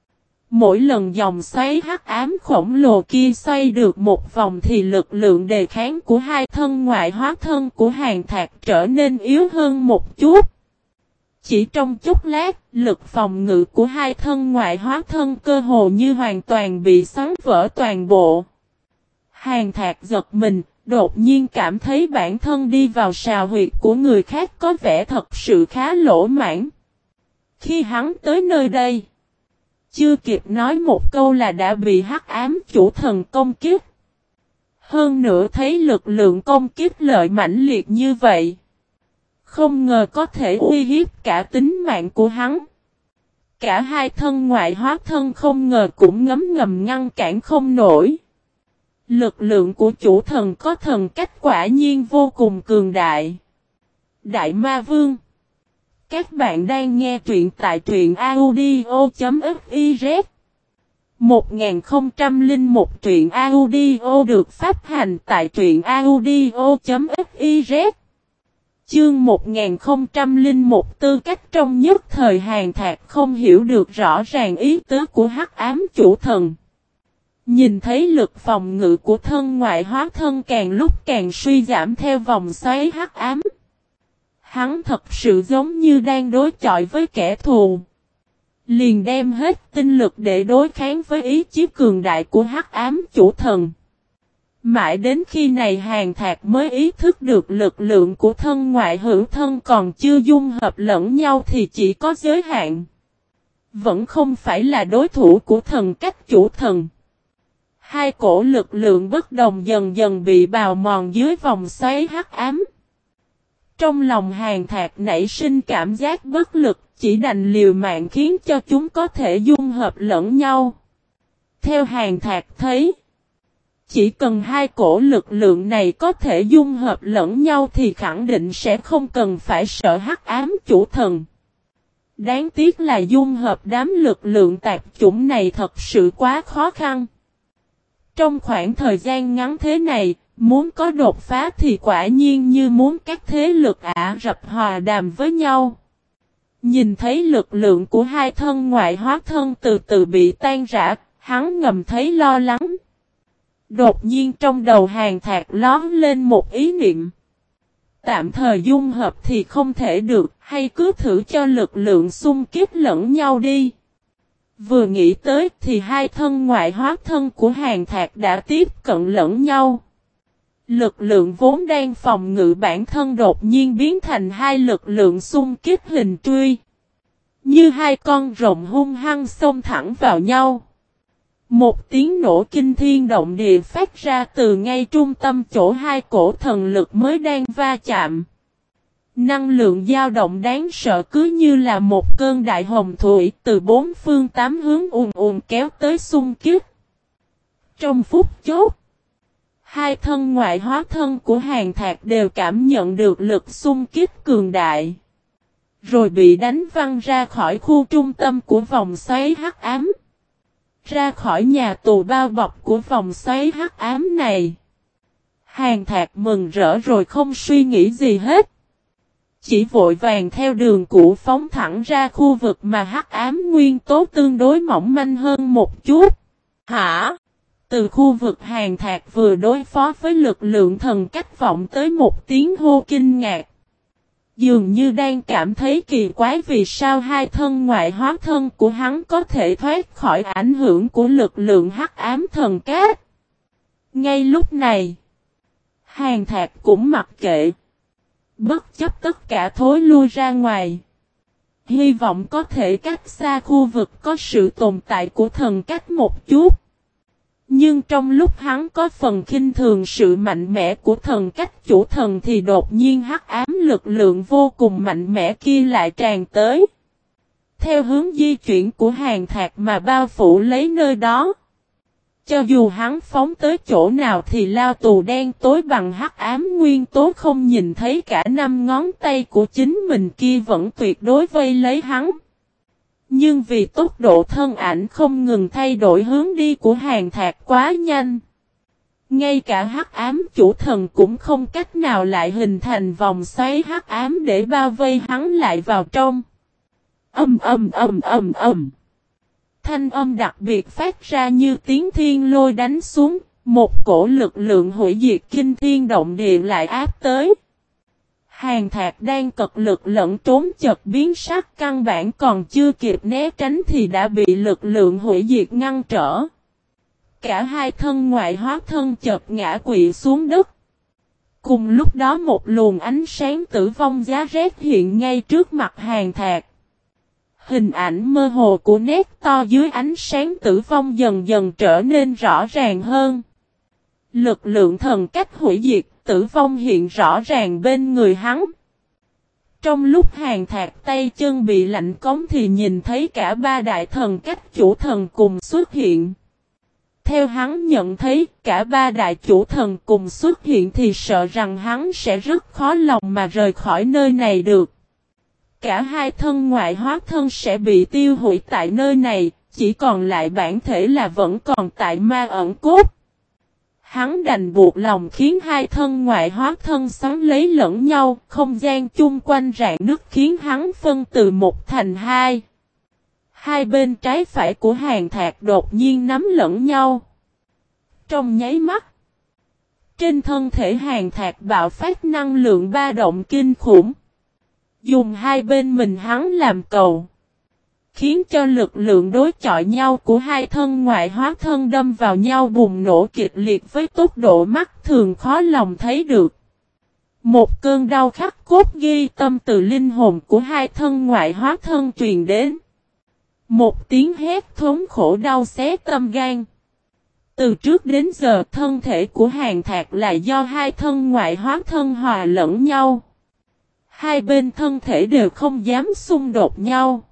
Mỗi lần dòng xoáy hắc ám khổng lồ kia xoay được một vòng thì lực lượng đề kháng của hai thân ngoại hóa thân của Hàn Thạc trở nên yếu hơn một chút. Chỉ trong chốc lát, lực phòng ngự của hai thân ngoại hóa thân cơ hồ như hoàn toàn bị xoắn vỡ toàn bộ. Hàn Thạc giật mình, đột nhiên cảm thấy bản thân đi vào sào huyệt của người khác có vẻ thật sự khá lỗ mãn. Khi hắn tới nơi đây, Chưa kịp nói một câu là đã bị hắc ám chủ thần công kích. Hơn nữa thấy lực lượng công kích lợi mãnh liệt như vậy. Không ngờ có thể uy hiếp cả tính mạng của hắn. Cả hai thân ngoại hóa thân không ngờ cũng ngấm ngầm ngăn cản không nổi. Lực lượng của chủ thần có thần cách quả nhiên vô cùng cường đại. Đại Ma Vương. Các bạn đang nghe truyện tại truyện audio.fiz 1001 truyện audio được phát hành tại truyện audio.fiz. Chương 1001 tư cách trong nhất thời Hàn Thạc không hiểu được rõ ràng ý tứ của hắc ám chủ thần. Nhìn thấy lực phòng ngự của thân ngoại hóa thân càng lúc càng suy giảm theo vòng xoáy hắc ám. Hắn thật sự giống như đang đối chọi với kẻ thù. Liền đem hết tinh lực để đối kháng với ý chí cường đại của hắc ám chủ thần. Mãi đến khi này Hàn Thạc mới ý thức được lực lượng của thân ngoại hữu thân còn chưa dung hợp lẫn nhau thì chỉ có giới hạn. Vẫn không phải là đối thủ của thần cách chủ thần. Hai cổ lực lượng bất đồng dần dần bị bào mòn dưới vòng xoáy hắc ám. Trong lòng Hàn Thạc nảy sinh cảm giác bất lực, chỉ đành liều mạng khiến cho chúng có thể dung hợp lẫn nhau. Theo Hàn Thạc thấy, chỉ cần hai cổ lực lượng này có thể dung hợp lẫn nhau thì khẳng định sẽ không cần phải sợ hắc ám chủ thần. Đáng tiếc là dung hợp đám lực lượng tạp chủng này thật sự quá khó khăn. Trong khoảng thời gian ngắn thế này, muốn có đột phá thì quả nhiên như muốn các thế lực Ả Rập hòa đàm với nhau. Nhìn thấy lực lượng của hai thân ngoại hóa thân từ từ bị tan rã, hắn ngầm thấy lo lắng. Đột nhiên trong đầu Hàn Thạc lóe lên một ý niệm. Tạm thời dung hợp thì không thể được, hay cứ thử cho lực lượng xung kích lẫn nhau đi. Vừa nghĩ tới thì hai thân ngoại hóa thân của Hàn Thạc đã tiếp cận lẫn nhau. Lực lượng vốn đang phòng ngự bản thân đột nhiên biến thành hai lực lượng xung kích hình truy. Như hai con rồng hung hăng xông thẳng vào nhau. Một tiếng nổ kinh thiên động địa phát ra từ ngay trung tâm chỗ hai cổ thần lực mới đang va chạm. Năng lượng dao động đáng sợ cứ như là một cơn đại hồng thủy từ bốn phương tám hướng ùn ùn kéo tới xung kích. Trong phút chốc, hai thân ngoại hóa thân của Hàn Thạc đều cảm nhận được lực xung kích cường đại. Rồi bị đánh văng ra khỏi khu trung tâm của vòng xoáy hắc ám. Ra khỏi nhà tù bao bọc của vòng xoáy hắc ám này. Hàn Thạc mừng rỡ rồi không suy nghĩ gì hết. Chỉ vội vàng theo đường cũ phóng thẳng ra khu vực mà hắc ám nguyên tố tương đối mỏng manh hơn một chút. Hả? Từ khu vực Hàn Thạc vừa đối phó với lực lượng thần cách vọng tới một tiếng hô kinh ngạc. Dường như đang cảm thấy kỳ quái vì sao hai thân ngoại hóa thân của hắn có thể thoát khỏi ảnh hưởng của lực lượng hắc ám thần cát. Ngay lúc này, Hàn Thạc cũng mặc kệ. Bất chấp tất cả thối lui ra ngoài. Hy vọng có thể cách xa khu vực có sự tồn tại của thần cách một chút. Nhưng trong lúc hắn có phần khinh thường sự mạnh mẽ của thần cách chủ thần thì đột nhiên hắc ám lực lượng vô cùng mạnh mẽ kia lại tràn tới. Theo hướng di chuyển của Hàn Thạc mà bao phủ lấy nơi đó. Cho dù hắn phóng tới chỗ nào thì lao tù đen tối bằng hắc ám nguyên tố không nhìn thấy cả năm ngón tay của chính mình kia vẫn tuyệt đối vây lấy hắn. Nhưng vì tốc độ thân ảnh không ngừng thay đổi hướng đi của Hàn Thạc quá nhanh. Ngay cả hắc ám chủ thần cũng không cách nào lại hình thành vòng xoáy hắc ám để bao vây hắn lại vào trong. Thanh âm đặc biệt phát ra như tiếng thiên lôi đánh xuống, một cổ lực lượng hủy diệt kinh thiên động địa lại áp tới. Hàn Thạc đang cật lực lẫn trốn chợt biến sắc căn bản còn chưa kịp né tránh thì đã bị lực lượng hủy diệt ngăn trở. Cả hai thân ngoại hóa thân chợt ngã quỵ xuống đất. Cùng lúc đó một luồng ánh sáng tử vong giá rét hiện ngay trước mặt Hàn Thạc. Hình ảnh mơ hồ của nét to dưới ánh sáng tử vong dần dần trở nên rõ ràng hơn. Lực lượng thần cách hủy diệt tử vong hiện rõ ràng bên người hắn. Trong lúc Hàn Thạc tay chân bị lạnh cống thì nhìn thấy cả ba đại thần cách chủ thần cùng xuất hiện. Theo hắn nhận thấy cả ba đại chủ thần cùng xuất hiện thì sợ rằng hắn sẽ rất khó lòng mà rời khỏi nơi này được. Cả hai thân ngoại hóa thân sẽ bị tiêu hủy tại nơi này, chỉ còn lại bản thể là vẫn còn tại ma ẩn cốt. Hắn đành buộc lòng khiến hai thân ngoại hóa thân xoắn lấy lẫn nhau, không gian chung quanh rạn nứt khiến hắn phân từ một thành hai. Hai bên trái phải của Hàn Thạc đột nhiên nắm lẫn nhau. Trong nháy mắt, trên thân thể Hàn Thạc bạo phát năng lượng ba động kinh khủng. Dùng hai bên mình hắn làm cầu, khiến cho lực lượng đối chọi nhau của hai thân ngoại hóa thân đâm vào nhau bùng nổ kịch liệt với tốc độ mắt thường khó lòng thấy được. Một cơn đau khắc cốt ghi tâm từ linh hồn của hai thân ngoại hóa thân truyền đến. Một tiếng hét thống khổ đau xé tâm gan. Từ trước đến giờ thân thể của Hàn Thạc là do hai thân ngoại hóa thân hòa lẫn nhau. Hai bên thân thể đều không dám xung đột nhau.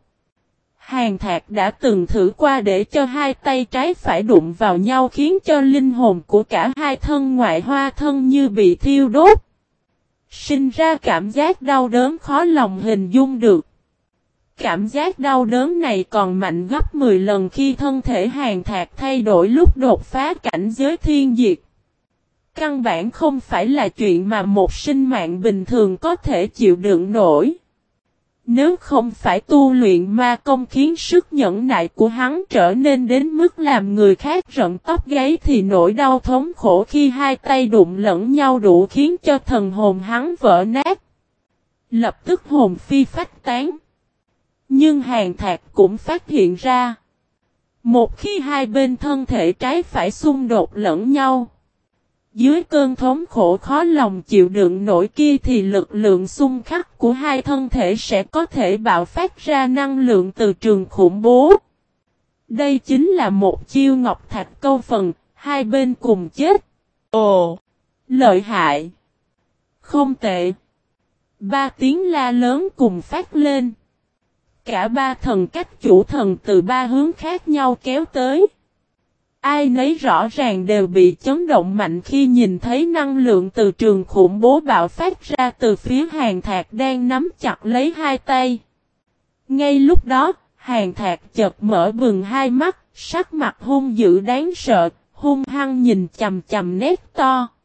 Hàn Thạc đã từng thử qua để cho hai tay trái phải đụng vào nhau khiến cho linh hồn của cả hai thân ngoại hóa thân như bị thiêu đốt. Sinh ra cảm giác đau đớn khó lòng hình dung được. Cảm giác đau đớn này còn mạnh gấp 10 lần khi thân thể Hàn Thạc thay đổi lúc đột phá cảnh giới thiên diệt. Căn bản không phải là chuyện mà một sinh mạng bình thường có thể chịu đựng nổi. Nếu không phải tu luyện ma công khiến sức nhẫn nại của hắn trở nên đến mức làm người khác rợn tóc gáy thì nỗi đau thống khổ khi hai tay đụng lẫn nhau đủ khiến cho thần hồn hắn vỡ nát. Lập tức hồn phi phách tán. Nhưng Hàn Thạc cũng phát hiện ra. Một khi hai bên thân thể trái phải xung đột lẫn nhau, dưới cơn thống khổ khó lòng chịu đựng nổi kia thì lực lượng xung khắc của hai thân thể sẽ có thể bạo phát ra năng lượng từ trường khủng bố. Đây chính là một chiêu ngọc thạch câu phần, hai bên cùng chết. Ồ! Lợi hại! Không tệ! Ba tiếng la lớn cùng phát lên. Cả ba thần cách chủ thần từ ba hướng khác nhau kéo tới. Ai nấy rõ ràng đều bị chấn động mạnh khi nhìn thấy năng lượng từ trường khủng bố bạo phát ra từ phía Hàn Thạc đang nắm chặt lấy hai tay. Ngay lúc đó, Hàn Thạc chợt mở bừng hai mắt, sắc mặt hung dữ đáng sợ, hung hăng nhìn chằm chằm nét to.